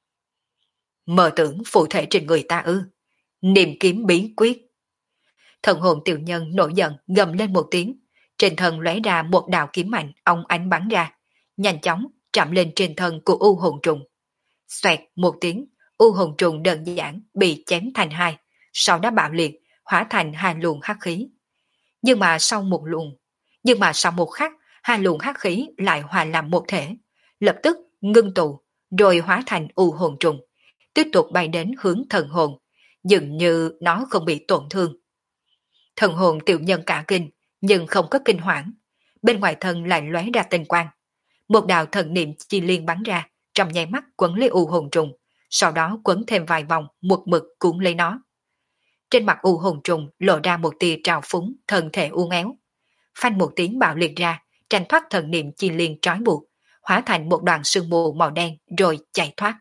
Mơ tưởng phụ thể trên người ta ư? Niệm kiếm bí quyết. Thần hồn tiểu nhân nổi giận gầm lên một tiếng, trên thân lóe ra một đạo kiếm mạnh, ong ánh bắn ra, nhanh chóng chạm lên trên thân của u hồn trùng. Xoẹt một tiếng, u hồn trùng đơn giản bị chém thành hai, sau đó bạo liệt, hóa thành hai luồng hắc khí. Nhưng mà sau một khắc, hai luồng hắc khí lại hòa làm một thể, lập tức ngưng tụ, rồi hóa thành u hồn trùng, tiếp tục bay đến hướng thần hồn, dường như nó không bị tổn thương. Thần hồn tiểu nhân cả kinh, nhưng không có kinh hoảng. Bên ngoài thân lại lóe ra tinh quang. Một đạo thần niệm chi liên bắn ra, trong nháy mắt quấn lấy u hồn trùng, sau đó quấn thêm vài vòng một mực cuốn lấy nó. Trên mặt u hồn trùng lộ ra một tia trào phúng, thân thể uốn éo. Phanh một tiếng bạo liệt ra, tranh thoát thần niệm chi liên trói buộc, hóa thành một đoàn sương mù màu đen rồi chạy thoát.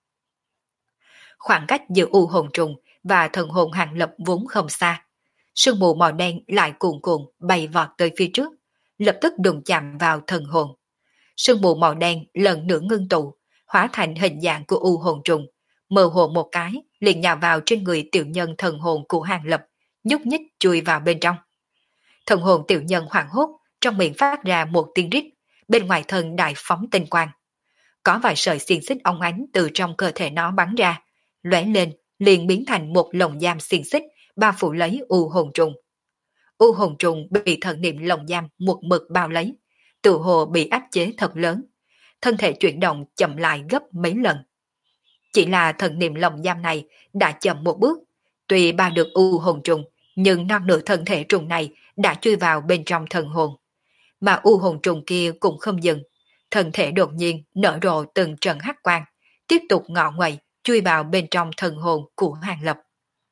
Khoảng cách giữa u hồn trùng và thần hồn Hàng Lập vốn không xa. Sương mù màu đen lại cuồn cuộn bay vọt tới phía trước, lập tức đụng chạm vào thần hồn. Sương mù màu đen lần nữa ngưng tụ, hóa thành hình dạng của u hồn trùng, mơ hồ một cái liền nhào vào trên người tiểu nhân thần hồn của Hàng Lập, nhúc nhích chui vào bên trong. Thần hồn tiểu nhân hoảng hốt, trong miệng phát ra một tiếng rít, bên ngoài thân đại phóng tinh quang. Có vài sợi xiềng xích óng ánh từ trong cơ thể nó bắn ra, lóe lên liền biến thành một lồng giam xiềng xích bao phủ lấy u hồn trùng. U hồn trùng bị thần niệm lồng giam một mực bao lấy, tự hồ bị áp chế thật lớn, thân thể chuyển động chậm lại gấp mấy lần. Chỉ là thần niệm lồng giam này đã chậm một bước, tuy bao được u hồn trùng, nhưng non nửa thân thể trùng này đã chui vào bên trong thần hồn. Mà u hồn trùng kia cũng không dừng, thân thể đột nhiên nở rộ từng trận hắc quang, tiếp tục ngọ nguậy chui vào bên trong thần hồn của Hàng Lập.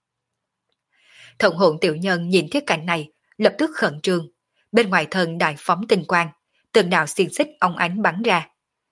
Thần hồn tiểu nhân nhìn thấy cảnh này, lập tức khẩn trương. Bên ngoài thân đại phóng tinh quang, từng đạo xiềng xích óng ánh bắn ra.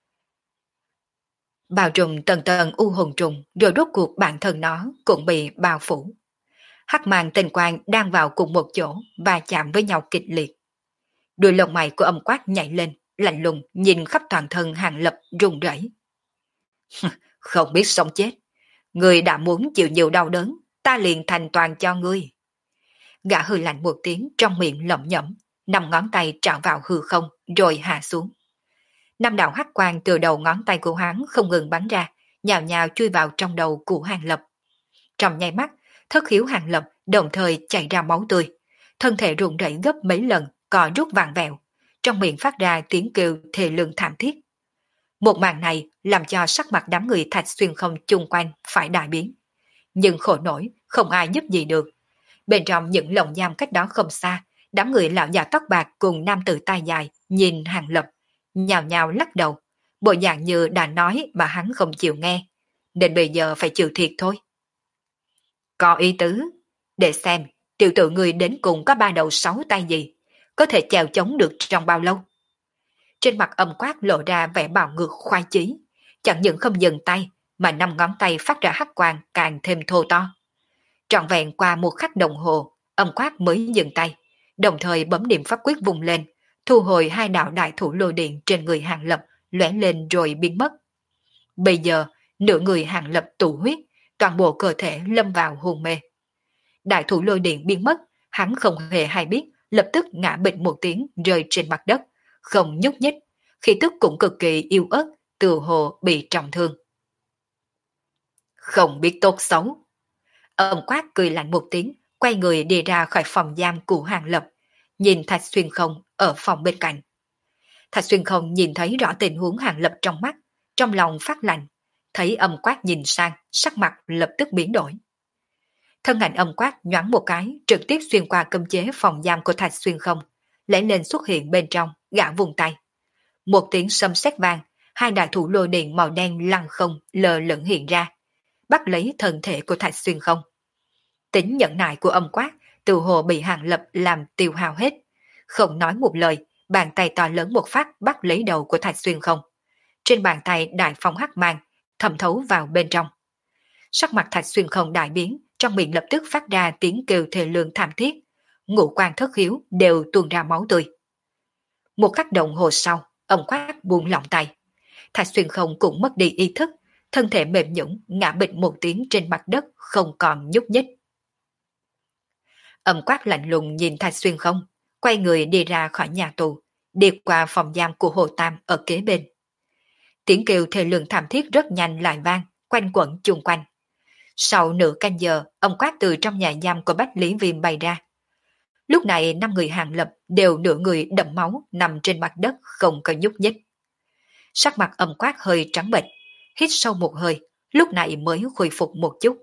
Bao trùm tầng tầng u hồn trùng, rồi rốt cuộc bản thân nó cũng bị bao phủ. Hắc màn tinh quang đang vào cùng một chỗ và chạm với nhau kịch liệt. Đuôi lông mày của Âm Quát nhảy lên, lạnh lùng nhìn khắp toàn thân Hàng Lập run rẩy. Không biết sống chết, người đã muốn chịu nhiều đau đớn, ta liền thành toàn cho ngươi. Gã hừ lạnh một tiếng trong miệng lẩm nhẩm, 5 ngón tay trảo vào hư không rồi hạ xuống. 5 đạo hắc quang từ đầu ngón tay của hắn không ngừng bắn ra, nhào nhào chui vào trong đầu của Hàng Lập. Trong nháy mắt, thất khiếu Hàng Lập đồng thời chảy ra máu tươi, thân thể run rẩy gấp mấy lần, cò rút vàng vẹo, trong miệng phát ra tiếng kêu thê lương thảm thiết. Một màn này làm cho sắc mặt đám người Thạch Xuyên không chung quanh phải đại biến. Nhưng khổ nổi, không ai giúp gì được. Bên trong những lồng giam cách đó không xa, đám người lão già tóc bạc cùng nam tử tai dài nhìn Hàng Lập, nhào nhào lắc đầu, bộ dạng như đã nói mà hắn không chịu nghe, nên bây giờ phải chịu thiệt thôi. Có ý tứ, để xem tiểu tử người đến cùng có 3 đầu 6 tay gì, có thể chèo chống được trong bao lâu. Trên mặt Âm Quát lộ ra vẻ bạo ngược khoái chí, chẳng những không dừng tay, mà 5 ngón tay phát ra hắc quang càng thêm thô to. Trọn vẹn qua một khắc đồng hồ, Âm Quát mới dừng tay, đồng thời bấm niệm pháp quyết vùng lên, thu hồi 2 đạo đại thủ lôi điện trên người Hàng Lập, lóe lên rồi biến mất. Bây giờ, nửa người Hàng Lập tụ huyết, toàn bộ cơ thể lâm vào hôn mê. Đại thủ lôi điện biến mất, hắn không hề hay biết, lập tức ngã bệnh một tiếng rơi trên mặt đất, không nhúc nhích, khí tức cũng cực kỳ yếu ớt, từ hồ bị trọng thương. Không biết tốt xấu. Âm Quát cười lạnh một tiếng, quay người đi ra khỏi phòng giam của Hàng Lập, nhìn Thạch Xuyên Không ở phòng bên cạnh. Thạch Xuyên Không nhìn thấy rõ tình huống Hàng Lập trong mắt, trong lòng phát lạnh, thấy Âm Quát nhìn sang, sắc mặt lập tức biến đổi. Thân ảnh Âm Quát nhoáng một cái, trực tiếp xuyên qua cấm chế phòng giam của Thạch Xuyên Không, lấy lên xuất hiện bên trong, gã vùng tay. Một tiếng sấm sét vang, 2 đại thủ lôi điện màu đen lăng không lờ lửng hiện ra, bắt lấy thân thể của Thạch Xuyên Không. Tính nhẫn nại của Âm Quát từ hồ bị Hàng Lập làm tiêu hao hết, không nói một lời, bàn tay to lớn một phát bắt lấy đầu của Thạch Xuyên không. Trên bàn tay đại phong hắc mang, thẩm thấu vào bên trong. Sắc mặt Thạch Xuyên không đại biến, trong miệng lập tức phát ra tiếng kêu thê lương thảm thiết, ngũ quan thất khiếu đều tuôn ra máu tươi. Một khắc đồng hồ sau, ông Quát buông lỏng tay. Thạch Xuyên không cũng mất đi ý thức, thân thể mềm nhũn ngã bịch một tiếng trên mặt đất không còn nhúc nhích. Ông Quát lạnh lùng nhìn Thạch Xuyên không, quay người đi ra khỏi nhà tù, đi qua phòng giam của Hồ Tam ở kế bên. Tiếng kêu thê lương thảm thiết rất nhanh lại vang, quanh quẩn chung quanh. Sau nửa canh giờ, ông Quát từ trong nhà giam của Bách Lý Viêm bay ra. Lúc này 5 người Hàng Lập đều nửa người đẫm máu nằm trên mặt đất không có nhúc nhích. Sắc mặt ông Quát hơi trắng bệch, hít sâu một hơi, lúc này mới khôi phục một chút.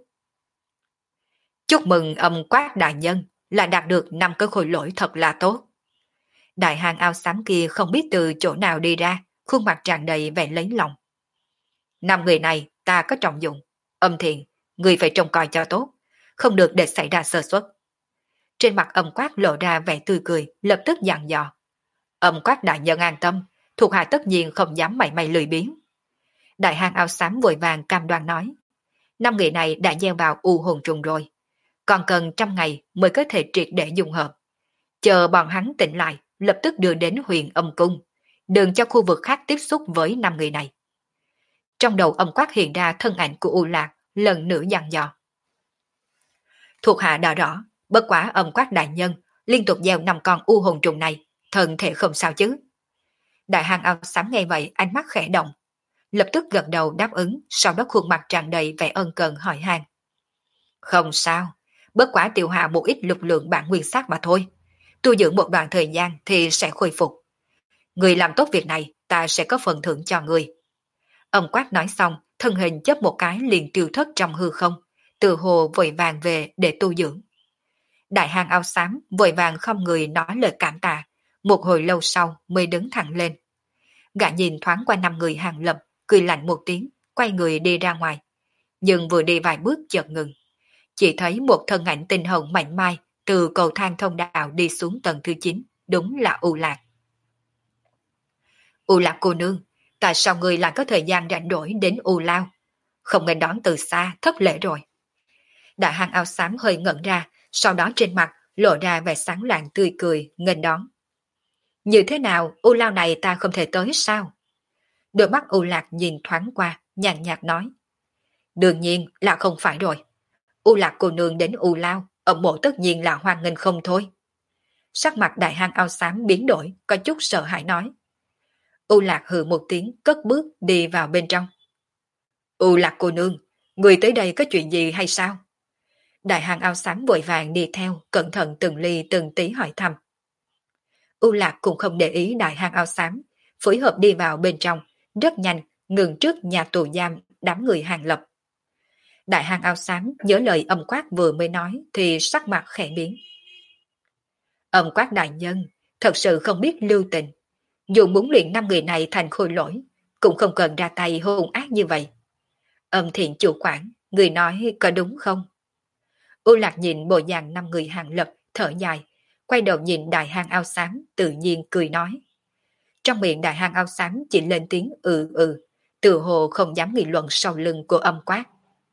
Chúc mừng ông Quát đại nhân là đạt được 5 cái khối lỗi thật là tốt. Đại hàng áo xám kia không biết từ chỗ nào đi ra, khuôn mặt tràn đầy vẻ lấy lòng. 5 người này ta có trọng dụng. Âm Thiện, người phải trông coi cho tốt, không được để xảy ra sơ suất. Trên mặt ông Quát lộ ra vẻ tươi cười, lập tức dặn dò. Ông Quát đại nhân an tâm, thuộc hạ tất nhiên không dám mảy may lười biếng. Đại hàng áo xám vội vàng cam đoan nói. 5 người này đã gieo vào u hồn trùng rồi, còn cần 100 ngày mới có thể triệt để dung hợp. Chờ bọn hắn tỉnh lại, lập tức đưa đến Huyền Âm Cung, đừng cho khu vực khác tiếp xúc với 5 người này. Trong đầu ông Quát hiện ra thân ảnh của U Lạc, lần nữa dặn dò. Thuộc hạ đã rõ, bất quá ông Quát đại nhân liên tục gieo 5 con u hồn trùng này, thân thể không sao chứ. Đại hàng áo xám nghe vậy ánh mắt khẽ động, lập tức gật đầu đáp ứng, sau đó khuôn mặt tràn đầy vẻ ân cần hỏi han. Không sao, bất quá tiêu hao một ít lực lượng bản nguyên sát mà thôi. Tu dưỡng một đoạn thời gian thì sẽ khôi phục. Người làm tốt việc này, ta sẽ có phần thưởng cho người. Ông Quát nói xong, thân hình chớp một cái liền tiêu thất trong hư không, từ hồ vội vàng về để tu dưỡng. Đại hàng áo xám vội vàng không người nói lời cảm tạ, một hồi lâu sau mới đứng thẳng lên. Gã nhìn thoáng qua 5 người Hàng Lập, cười lạnh một tiếng, quay người đi ra ngoài. Nhưng vừa đi vài bước chợt ngừng. Chỉ thấy một thân ảnh tinh hồng mảnh mai từ cầu thang thông đạo đi xuống tầng thứ 9, đúng là U Lạc. U Lạc cô nương, tại sao người lại có thời gian rảnh rỗi đến U Lao? Không nên đón từ xa, thất lễ rồi. Đại hàng áo xám hơi ngẩn ra, sau đó trên mặt lộ ra vẻ sáng lạng tươi cười, nghênh đón. Như thế nào, U Lao này ta không thể tới sao? Đôi mắt U Lạc nhìn thoáng qua, nhàn nhạt nói. Đương nhiên là không phải rồi. U Lạc cô nương đến U Lao, ở mộ tất nhiên là hoan nghênh không thôi. Sắc mặt đại hang ao xám biến đổi, có chút sợ hãi nói. U Lạc hừ một tiếng, cất bước đi vào bên trong. U Lạc cô nương, người tới đây có chuyện gì hay sao? Đại hang ao xám vội vàng đi theo, cẩn thận từng ly từng tí hỏi thăm. U Lạc cũng không để ý đại hang ao xám, phối hợp đi vào bên trong, rất nhanh, ngừng trước nhà tù giam đám người Hàng Lập. Đại hang ao xám nhớ lời Âm Quát vừa mới nói thì sắc mặt khẽ biến. Âm Quát đại nhân, thật sự không biết lưu tình. Dù muốn luyện 5 người này thành khôi lỗi, cũng không cần ra tay hung ác như vậy. Âm Thiện chủ quản, người nói có đúng không? U Lạc nhìn bộ dạng 5 người Hàng Lập, thở dài, quay đầu nhìn đại hang ao xám, tự nhiên cười nói. Trong miệng đại hang ao xám chỉ lên tiếng tự hồ không dám nghị luận sau lưng của Âm Quát.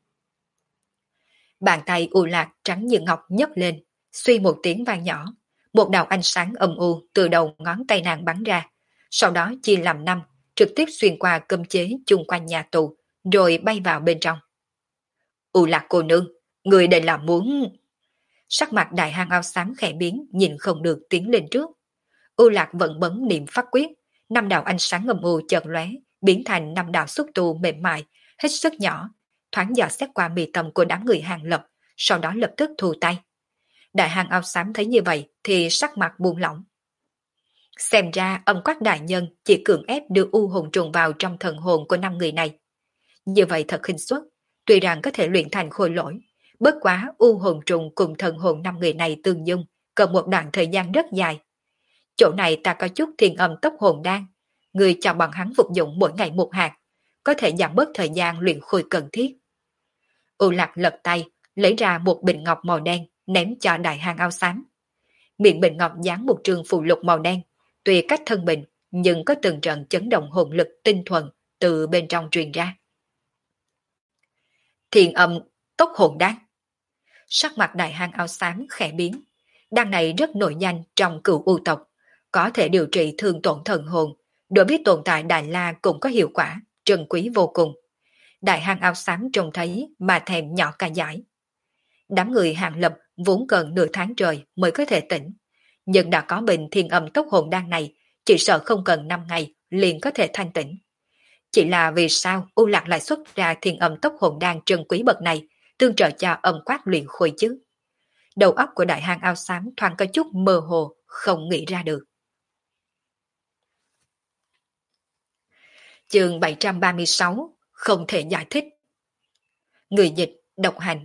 Bàn tay U Lạc trắng như ngọc nhấc lên, suy một tiếng vang nhỏ, một đạo ánh sáng âm u từ đầu ngón tay nàng bắn ra, sau đó chia làm 5, trực tiếp xuyên qua cấm chế chung quanh nhà tù, rồi bay vào bên trong. U Lạc cô nương, người đây là muốn... Sắc mặt đại hang ao xám khẽ biến, nhìn không được tiến lên trước. U Lạc vẫn bấm niệm pháp quyết, 5 đạo ánh sáng âm u chợt lóe, biến thành 5 đạo xúc tu mềm mại, hết sức nhỏ, thoáng dò xét qua mi tâm của đám người Hàng Lập, sau đó lập tức thu tay. Đại hàng ao xám thấy như vậy thì sắc mặt buông lỏng. Xem ra Âm Quát đại nhân chỉ cưỡng ép đưa u hồn trùng vào trong thần hồn của 5 người này. Như vậy thật khinh suất, tuy rằng có thể luyện thành khôi lỗi, bất quá u hồn trùng cùng thần hồn 5 người này tương dung, cần một đoạn thời gian rất dài. Chỗ này ta có chút thiên âm tốc hồn đan, người cho bọn hắn phục dụng mỗi ngày một hạt, có thể giảm bớt thời gian luyện khôi cần thiết. U Lạc lật tay, lấy ra một bình ngọc màu đen, ném cho đại hàng ao xám. miệng bình ngọc dán một trường phù lục màu đen, tuy cách thân bình nhưng có từng trận chấn động hồn lực tinh thuần từ bên trong truyền ra. Thiền âm tốc hồn đan. Sắc mặt đại hang áo xám khẽ biến. Đan này rất nổi danh trong cửu u tộc, có thể điều trị thương tổn thần hồn, đối với tồn tại Đại La cũng có hiệu quả, trân quý vô cùng. Đại hang áo xám trông thấy mà thèm nhỏ cả giải. Đám người Hàng Lập vốn cần nửa tháng trời mới có thể tỉnh, nhưng đã có bình thiên âm tốc hồn đan này, chỉ sợ không cần 5 ngày liền có thể thanh tỉnh. Chỉ là vì sao U Lạc lại xuất ra thiên âm tốc hồn đan trân quý bậc này, tương trợ cho âm quát luyện khôi chứ? Đầu óc của đại hang ao xám thoáng có chút mơ hồ, không nghĩ ra được. Chương 736, không thể giải thích. Người dịch, độc hành.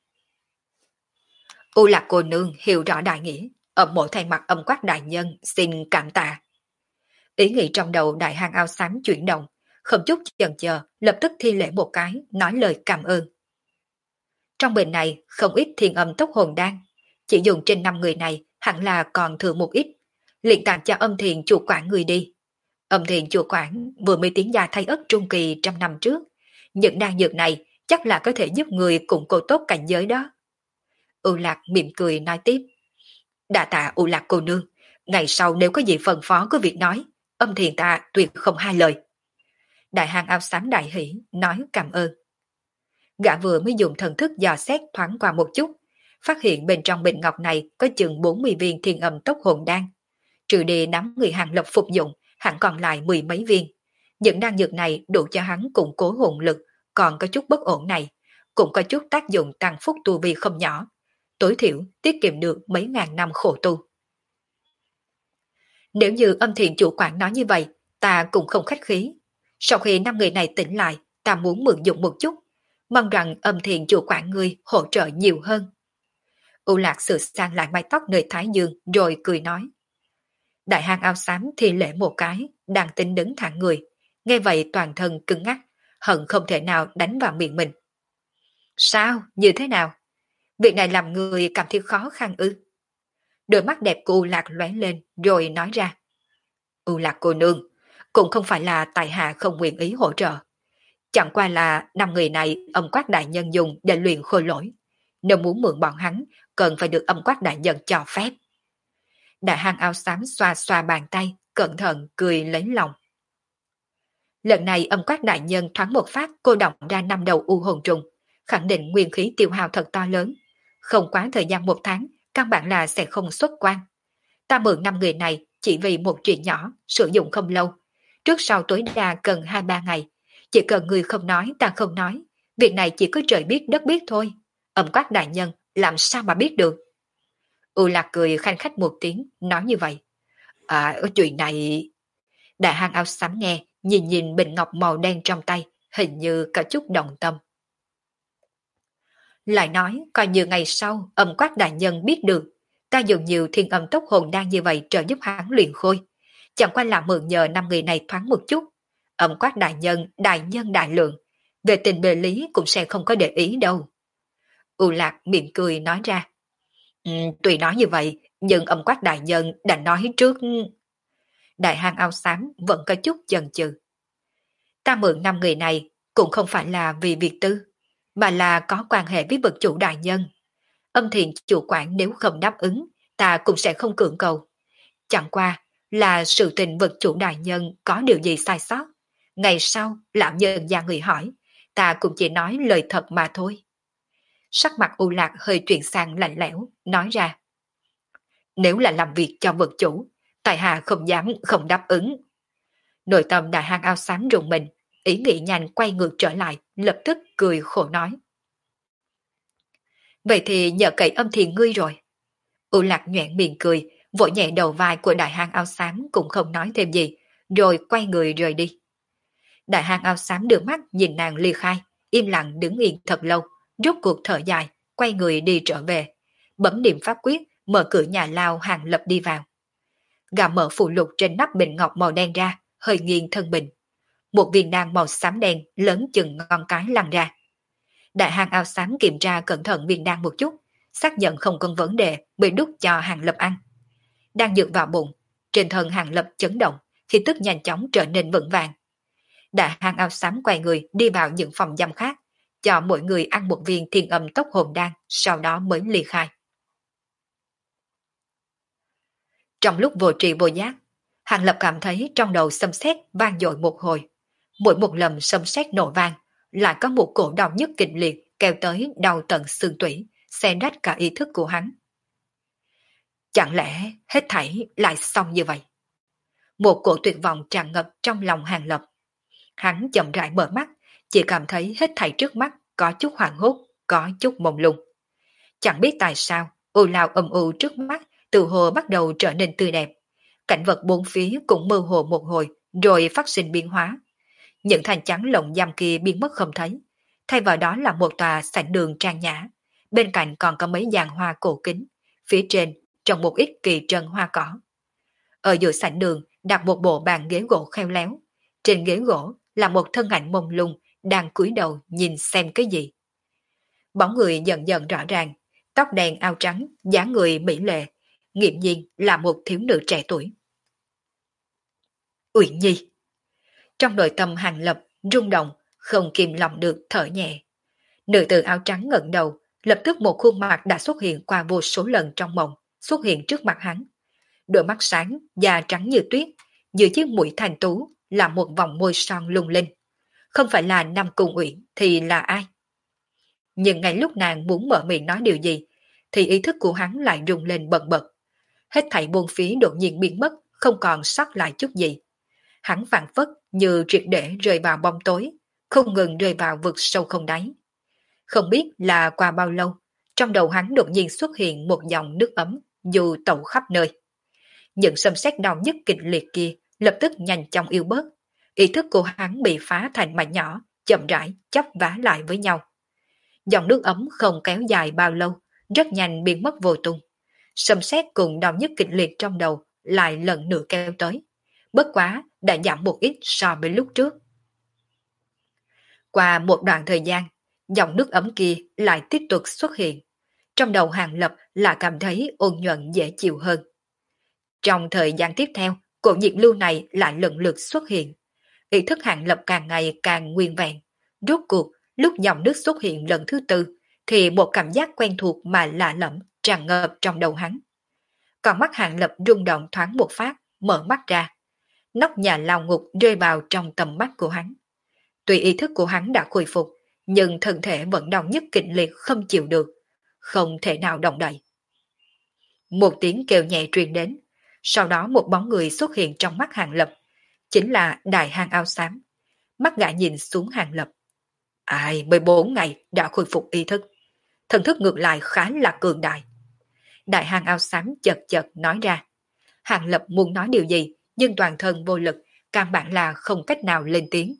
U Lạc cô nương hiểu rõ đại nghĩa, âm mộ thay mặt âm quát đại nhân xin cảm tạ. Ý nghĩ trong đầu đại hang ao xám chuyển động, không chút chần chờ, lập tức thi lễ một cái, nói lời cảm ơn. Trong bình này không ít thiên âm tốc hồn đan, chỉ dùng trên 5 người này hẳn là còn thừa một ít, liền tặng cho âm thiền chủ quản người đi. Âm thiền chủ quản vừa mới tiến gia thay ất trung kỳ trăm năm trước, những đan dược này chắc là có thể giúp người củng cố tốt cảnh giới đó. U Lạc mỉm cười nói tiếp. Đa tạ U Lạc cô nương, ngày sau nếu có gì phân phó cứ việc nói, âm thiền ta tuyệt không hai lời. Đại hang ao xám đại hỷ, nói cảm ơn. Gã vừa mới dùng thần thức dò xét thoáng qua một chút, phát hiện bên trong bình ngọc này có chừng 40 viên thiên âm tốc hồn đan. Trừ đi đám người Hàng Lập phục dụng, hẳn còn lại 10 mấy viên. Những đan dược này đủ cho hắn củng cố hồn lực, còn có chút bất ổn này, cũng có chút tác dụng tăng phúc tu vi không nhỏ. Tối thiểu tiết kiệm được mấy ngàn năm khổ tu. Nếu như âm thiện chủ quản nói như vậy, ta cũng không khách khí. Sau khi 5 người này tỉnh lại, ta muốn mượn dụng một chút, mong rằng âm thiện chủ quản ngươi hỗ trợ nhiều hơn. U Lạc sửa sang lại mái tóc nơi thái dương rồi cười nói. Đại hang ao xám thì lễ một cái, đang tính đứng thẳng người, nghe vậy toàn thân cứng ngắc, hận không thể nào đánh vào miệng mình. Sao? Như thế nào? Việc này làm người cảm thấy khó khăn ư? Đôi mắt đẹp của U Lạc lóe lên rồi nói ra. U Lạc cô nương, cũng không phải là tại hạ không nguyện ý hỗ trợ. Chẳng qua là 5 người này âm quát đại nhân dùng để luyện khôi lỗi. Nếu muốn mượn bọn hắn, cần phải được âm quát đại nhân cho phép. Đại hang ao xám xoa xoa bàn tay, cẩn thận cười lấy lòng. Lần này âm quát đại nhân thoáng một phát cô động ra 5 đầu u hồn trùng, khẳng định nguyên khí tiêu hao thật to lớn. Không quá thời gian 1 tháng, căn bản là sẽ không xuất quan. Ta mượn 5 người này chỉ vì một chuyện nhỏ, sử dụng không lâu. Trước sau tối đa cần 2-3 ngày. Chỉ cần người không nói, ta không nói. Việc này chỉ có trời biết đất biết thôi. Âm quát đại nhân làm sao mà biết được? U Lạc cười khanh khách một tiếng, nói như vậy. Chuyện này... Đại hang ao xám nghe, nhìn nhìn bình ngọc màu đen trong tay, hình như có chút đồng tâm. Lại nói, coi như ngày sau, âm quát đại nhân biết được, ta dùng nhiều thiên âm tốc hồn đan như vậy trợ giúp hắn luyện khôi. Chẳng qua là mượn nhờ 5 người này thoáng một chút. Âm quát đại nhân đại lượng, về tình bề lý cũng sẽ không có để ý đâu. U Lạc mỉm cười nói ra. Tuy nói như vậy, nhưng âm quát đại nhân đã nói trước. Đại hang ao xám vẫn có chút chần chừ. Ta mượn 5 người này cũng không phải là vì việc tư, mà là có quan hệ với bậc chủ đại nhân. Âm thiện chủ quản nếu không đáp ứng, ta cũng sẽ không cưỡng cầu. Chẳng qua là sự tình bậc chủ đại nhân có điều gì sai sót. Ngày sau, lão nhân gia người hỏi, ta cũng chỉ nói lời thật mà thôi. Sắc mặt U Lạc hơi chuyển sang lạnh lẽo, nói ra. Nếu là làm việc cho vật chủ, tại hạ không dám không đáp ứng. Nội tâm đại hang ao xám rùng mình, ý nghĩ nhanh quay ngược trở lại, lập tức cười khổ nói. Vậy thì nhờ cậy âm thiền ngươi rồi. U Lạc nhoẻn miệng cười, vỗ nhẹ đầu vai của đại hang ao xám cũng không nói thêm gì, rồi quay người rời đi. Đại hang ao xám đưa mắt nhìn nàng ly khai, im lặng đứng yên thật lâu, rốt cuộc thở dài, quay người đi trở về, bấm niệm pháp quyết, mở cửa nhà lao Hàng Lập đi vào. Gà mở phụ lục trên nắp bình ngọc màu đen ra, hơi nghiêng thân bình. Một viên đan màu xám đen lớn chừng ngón cái lăn ra. Đại hang ao xám kiểm tra cẩn thận viên đan một chút, xác nhận không có vấn đề mới đút cho Hàng Lập ăn. đang dược vào bụng, trên thân Hàng Lập chấn động, khí tức nhanh chóng trở nên vững vàng. Đại hang áo xám quay người đi vào những phòng giam khác, cho mỗi người ăn một viên thiên âm tốc hồn đan, sau đó mới ly khai. Trong lúc vô tri vô giác, Hàng Lập cảm thấy trong đầu sấm sét vang dội một hồi. Mỗi một lần sấm sét nổ vang, lại có một cổ đau nhức kịch liệt kéo tới đau tận xương tủy, xé rách cả ý thức của hắn. Chẳng lẽ hết thảy lại xong như vậy? Một cổ tuyệt vọng tràn ngập trong lòng Hàng Lập. Hắn chậm rãi mở mắt, chỉ cảm thấy hết thảy trước mắt có chút hoảng hốt, có chút mông lung. Chẳng biết tại sao, u lao âm u trước mắt từ hồ bắt đầu trở nên tươi đẹp. Cảnh vật bốn phía cũng mơ hồ một hồi, rồi phát sinh biến hóa. Những thành trắng lồng giam kia biến mất không thấy. Thay vào đó là một tòa sảnh đường trang nhã. Bên cạnh còn có mấy giàn hoa cổ kính. Phía trên trồng một ít kỳ trân hoa cỏ. Ở giữa sảnh đường đặt một bộ bàn ghế gỗ khéo léo. Trên ghế gỗ là một thân ảnh mông lung đang cúi đầu nhìn xem cái gì. Bóng người dần dần rõ ràng, tóc đen áo trắng, dáng người mỹ lệ, nghiễm nhiên là một thiếu nữ trẻ tuổi. Uyển Nhi. Trong nội tâm Hàng Lập rung động, không kìm lòng được thở nhẹ. Nữ tử áo trắng ngẩng đầu, lập tức một khuôn mặt đã xuất hiện qua vô số lần trong mộng, xuất hiện trước mặt hắn. Đôi mắt sáng, da trắng như tuyết, dưới chiếc mũi thành tú là một vòng môi son lung linh. Không phải là Nam Cung Uyển thì là ai? Nhưng ngay lúc nàng muốn mở miệng nói điều gì, thì ý thức của hắn lại rung lên bần bật. Hết thảy buông phí đột nhiên biến mất, không còn sót lại chút gì. Hắn phảng phất như triệt để rơi vào bóng tối, không ngừng rơi vào vực sâu không đáy. Không biết là qua bao lâu, trong đầu hắn đột nhiên xuất hiện một dòng nước ấm, dù tẩu khắp nơi. Những xâm xét đau nhức kịch liệt kia lập tức nhanh chóng yếu bớt. Ý thức của hắn bị phá thành mảnh nhỏ, chậm rãi chắp vá lại với nhau. Dòng nước ấm không kéo dài bao lâu, rất nhanh biến mất vô tung. Xâm xét cùng đau nhức kịch liệt trong đầu lại lần nữa kéo tới. Bất quá đã giảm một ít so với lúc trước. Qua một đoạn thời gian, dòng nước ấm kia lại tiếp tục xuất hiện. Trong đầu Hàng Lập là cảm thấy ôn nhuận dễ chịu hơn. Trong thời gian tiếp theo, cổ nhiệt lưu này lại lần lượt xuất hiện. Ý thức Hàng Lập càng ngày càng nguyên vẹn. Rốt cuộc, lúc dòng nước xuất hiện lần thứ tư, thì một cảm giác quen thuộc mà lạ lẫm tràn ngập trong đầu hắn. Còn mắt Hàng Lập rung động thoáng một phát, mở mắt ra. Nóc nhà lao ngục rơi vào trong tầm mắt của hắn. Tuy ý thức của hắn đã khôi phục, nhưng thân thể vẫn đau nhức kịch liệt không chịu được, không thể nào động đậy. Một tiếng kêu nhẹ truyền đến, sau đó một bóng người xuất hiện trong mắt Hàng Lập, chính là đại hang áo xám. Mắt gã nhìn xuống Hàng Lập. Ai 14 ngày đã khôi phục ý thức, thần thức ngược lại khá là cường đại. Đại hang áo xám chật chật nói ra. Hàng Lập muốn nói điều gì, nhưng toàn thân vô lực, căn bản là không cách nào lên tiếng.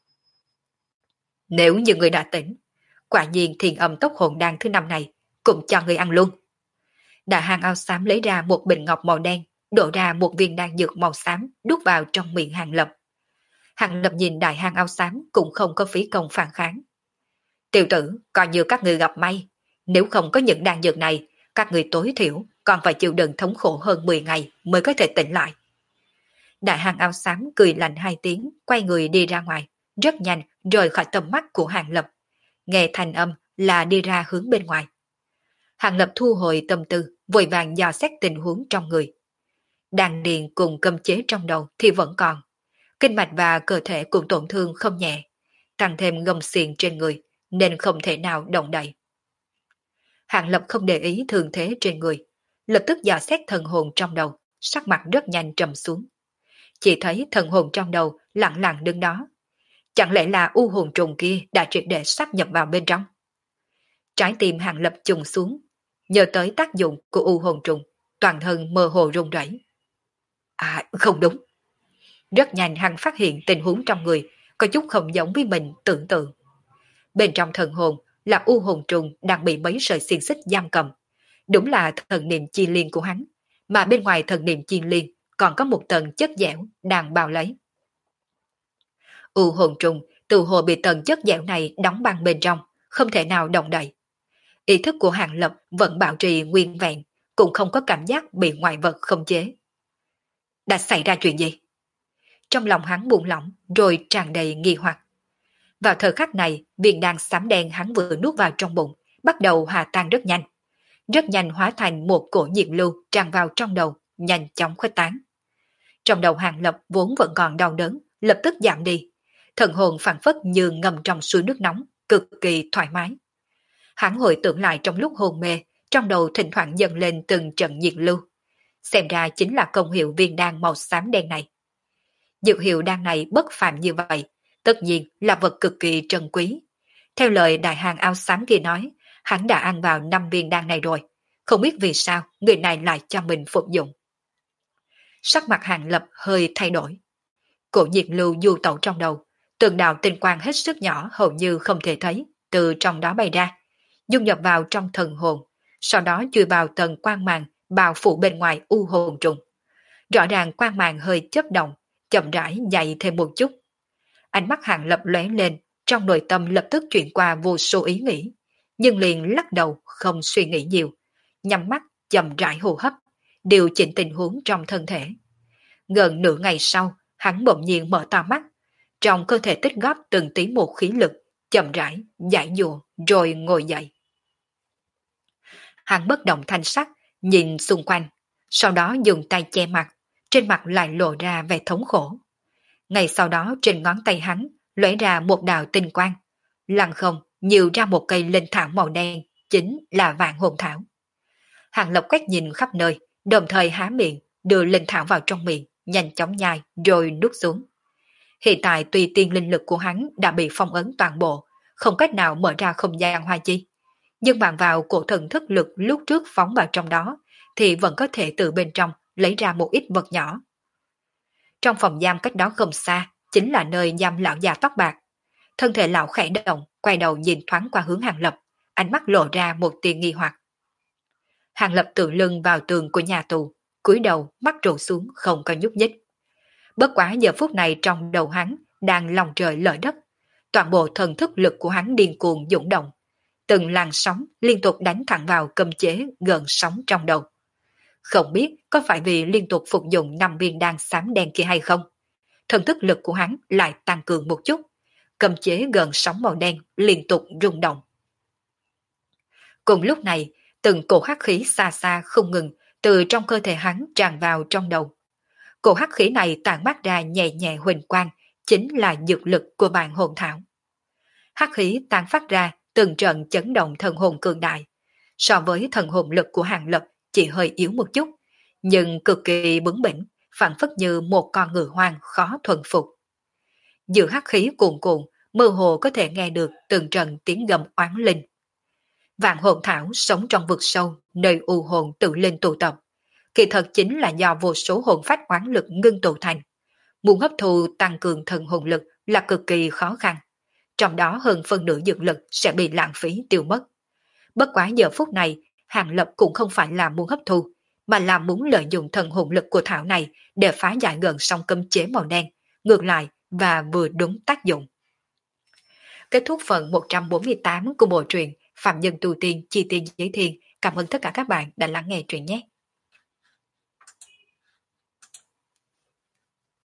Nếu như người đã tỉnh, quả nhiên thiền âm tốc hồn đan thứ năm này cũng cho người ăn luôn. Đại hang áo xám lấy ra một bình ngọc màu đen, đổ ra một viên đan dược màu xám, đút vào trong miệng Hàng Lập. Hàng Lập nhìn đại hang áo xám cũng không có phí công phản kháng. Tiểu tử, coi như các người gặp may, nếu không có những đan dược này, các người tối thiểu còn phải chịu đựng thống khổ hơn 10 ngày mới có thể tỉnh lại. Đại hang áo xám cười lạnh hai tiếng, quay người đi ra ngoài, rất nhanh rời khỏi tầm mắt của Hàng Lập. Nghe thanh âm là đi ra hướng bên ngoài. Hàng Lập thu hồi tâm tư, vội vàng dò xét tình huống trong người. Đan điền cùng cấm chế trong đầu thì vẫn còn. Kinh mạch và cơ thể cũng tổn thương không nhẹ, tăng thêm gông xiềng trên người nên không thể nào động đậy. Hàng Lập không để ý thương thế trên người, lập tức dò xét thần hồn trong đầu, sắc mặt rất nhanh trầm xuống. Chỉ thấy thần hồn trong đầu lặng lặng đứng đó. Chẳng lẽ là u hồn trùng kia đã triệt để sáp nhập vào bên trong? Trái tim Hàng Lập trùng xuống, nhớ tới tác dụng của u hồn trùng, toàn thân mơ hồ run rẩy. À, không đúng. Rất nhanh hắn phát hiện tình huống trong người có chút không giống với mình tưởng tượng. Bên trong thần hồn là u hồn trùng đang bị mấy sợi xiềng xích giam cầm. Đúng là thần niệm chi liên của hắn, mà bên ngoài thần niệm chi liên còn có một tầng chất dẻo đang bao lấy. U hồn trùng từ hồ bị tầng chất dẻo này đóng băng bên trong, không thể nào động đậy. Ý thức của Hàng Lập vẫn bảo trì nguyên vẹn, cũng không có cảm giác bị ngoại vật khống chế. Đã xảy ra chuyện gì? Trong lòng hắn buông lỏng rồi tràn đầy nghi hoặc. Vào thời khắc này, viên đan xám đen hắn vừa nuốt vào trong bụng, bắt đầu hòa tan rất nhanh hóa thành một cổ nhiệt lưu tràn vào trong đầu, nhanh chóng khuếch tán. Trong đầu Hàng Lập vốn vẫn còn đau đớn, lập tức giảm đi. Thần hồn phảng phất như ngâm trong suối nước nóng, cực kỳ thoải mái. Hắn hồi tưởng lại trong lúc hôn mê, trong đầu thỉnh thoảng dâng lên từng trận nhiệt lưu. Xem ra chính là công hiệu viên đan màu xám đen này. Dược hiệu đan này bất phàm như vậy, tất nhiên là vật cực kỳ trân quý. Theo lời đại hàng áo xám kia nói, hắn đã ăn vào 5 viên đan này rồi. Không biết vì sao người này lại cho mình phục dụng. Sắc mặt Hàng Lập hơi thay đổi. Cổ nhiệt lưu du tẩu trong đầu, từng đạo tinh quang hết sức nhỏ hầu như không thể thấy, từ trong đó bay ra, dung nhập vào trong thần hồn, sau đó chui vào tầng quang màng bao phủ bên ngoài u hồn trùng. Rõ ràng quang màng hơi chớp động, chậm rãi dày thêm một chút. Ánh mắt Hàng Lập lóe lên, trong nội tâm lập tức chuyển qua vô số ý nghĩ, nhưng liền lắc đầu không suy nghĩ nhiều, nhắm mắt chậm rãi hô hấp, điều chỉnh tình huống trong thân thể. Gần nửa ngày sau, hắn bỗng nhiên mở to mắt, trong cơ thể tích góp từng tí một khí lực, chậm rãi giải dụa rồi ngồi dậy. Hắn bất động thanh sắc, nhìn xung quanh, sau đó dùng tay che mặt, trên mặt lại lộ ra vẻ thống khổ. Ngay sau đó trên ngón tay hắn lóe ra một đạo tinh quang, lặng không nhiều ra một cây linh thảo màu đen, chính là vạn hồn thảo. Hàng Lập quét nhìn khắp nơi, đồng thời há miệng, đưa linh thảo vào trong miệng, nhanh chóng nhai rồi nuốt xuống. Hiện tại tuy tiên linh lực của hắn đã bị phong ấn toàn bộ, không cách nào mở ra không gian hoa chi, nhưng bằng vào cổ thần thức lực lúc trước phóng vào trong đó, thì vẫn có thể từ bên trong lấy ra một ít vật nhỏ. Trong phòng giam cách đó không xa, chính là nơi giam lão già tóc bạc. Thân thể lão khẽ động, quay đầu nhìn thoáng qua hướng Hàng Lập, ánh mắt lộ ra một tia nghi hoặc. Hàng Lập tựa lưng vào tường của nhà tù, cúi đầu, mắt rủ xuống không có nhúc nhích. Bất quá giờ phút này trong đầu hắn đang lòng trời lở đất, toàn bộ thần thức lực của hắn điên cuồng dũng động, từng làn sóng liên tục đánh thẳng vào cấm chế gần sóng trong đầu. Không biết có phải vì liên tục phục dụng 5 viên đan xám đen kia hay không, thần thức lực của hắn lại tăng cường một chút, cấm chế gần sóng màu đen liên tục rung động. Cùng lúc này, từng cổ hắc khí xa xa không ngừng từ trong cơ thể hắn tràn vào trong đầu. Cổ hắc khí này tản mát ra nhẹ nhẹ huỳnh quang, chính là dược lực của vạn hồn thảo. Hắc khí tản phát ra từng trận chấn động thần hồn cường đại, so với thần hồn lực của Hàng Lập chỉ hơi yếu một chút, nhưng cực kỳ bướng bỉnh, phản phất như một con ngựa hoang khó thuần phục. Giữa hắc khí cuồn cuộn, mơ hồ có thể nghe được từng trận tiếng gầm oán linh. Vạn hồn thảo sống trong vực sâu, nơi u hồn tự linh tụ tập, kỳ thật chính là do vô số hồn phách oán lực ngưng tụ thành. Muốn hấp thu tăng cường thần hồn lực là cực kỳ khó khăn, trong đó hơn phân nửa dược lực sẽ bị lãng phí tiêu mất. Bất quá giờ phút này, Hàng Lập cũng không phải là muốn hấp thu, mà là muốn lợi dụng thần hồn lực của thảo này để phá giải gần song cấm chế màu đen, ngược lại và vừa đúng tác dụng. Kết thúc phần 148 của bộ truyện Phạm Nhân Tu Tiên Chi Tiên Giới Thiên. Cảm ơn tất cả các bạn đã lắng nghe truyện nhé.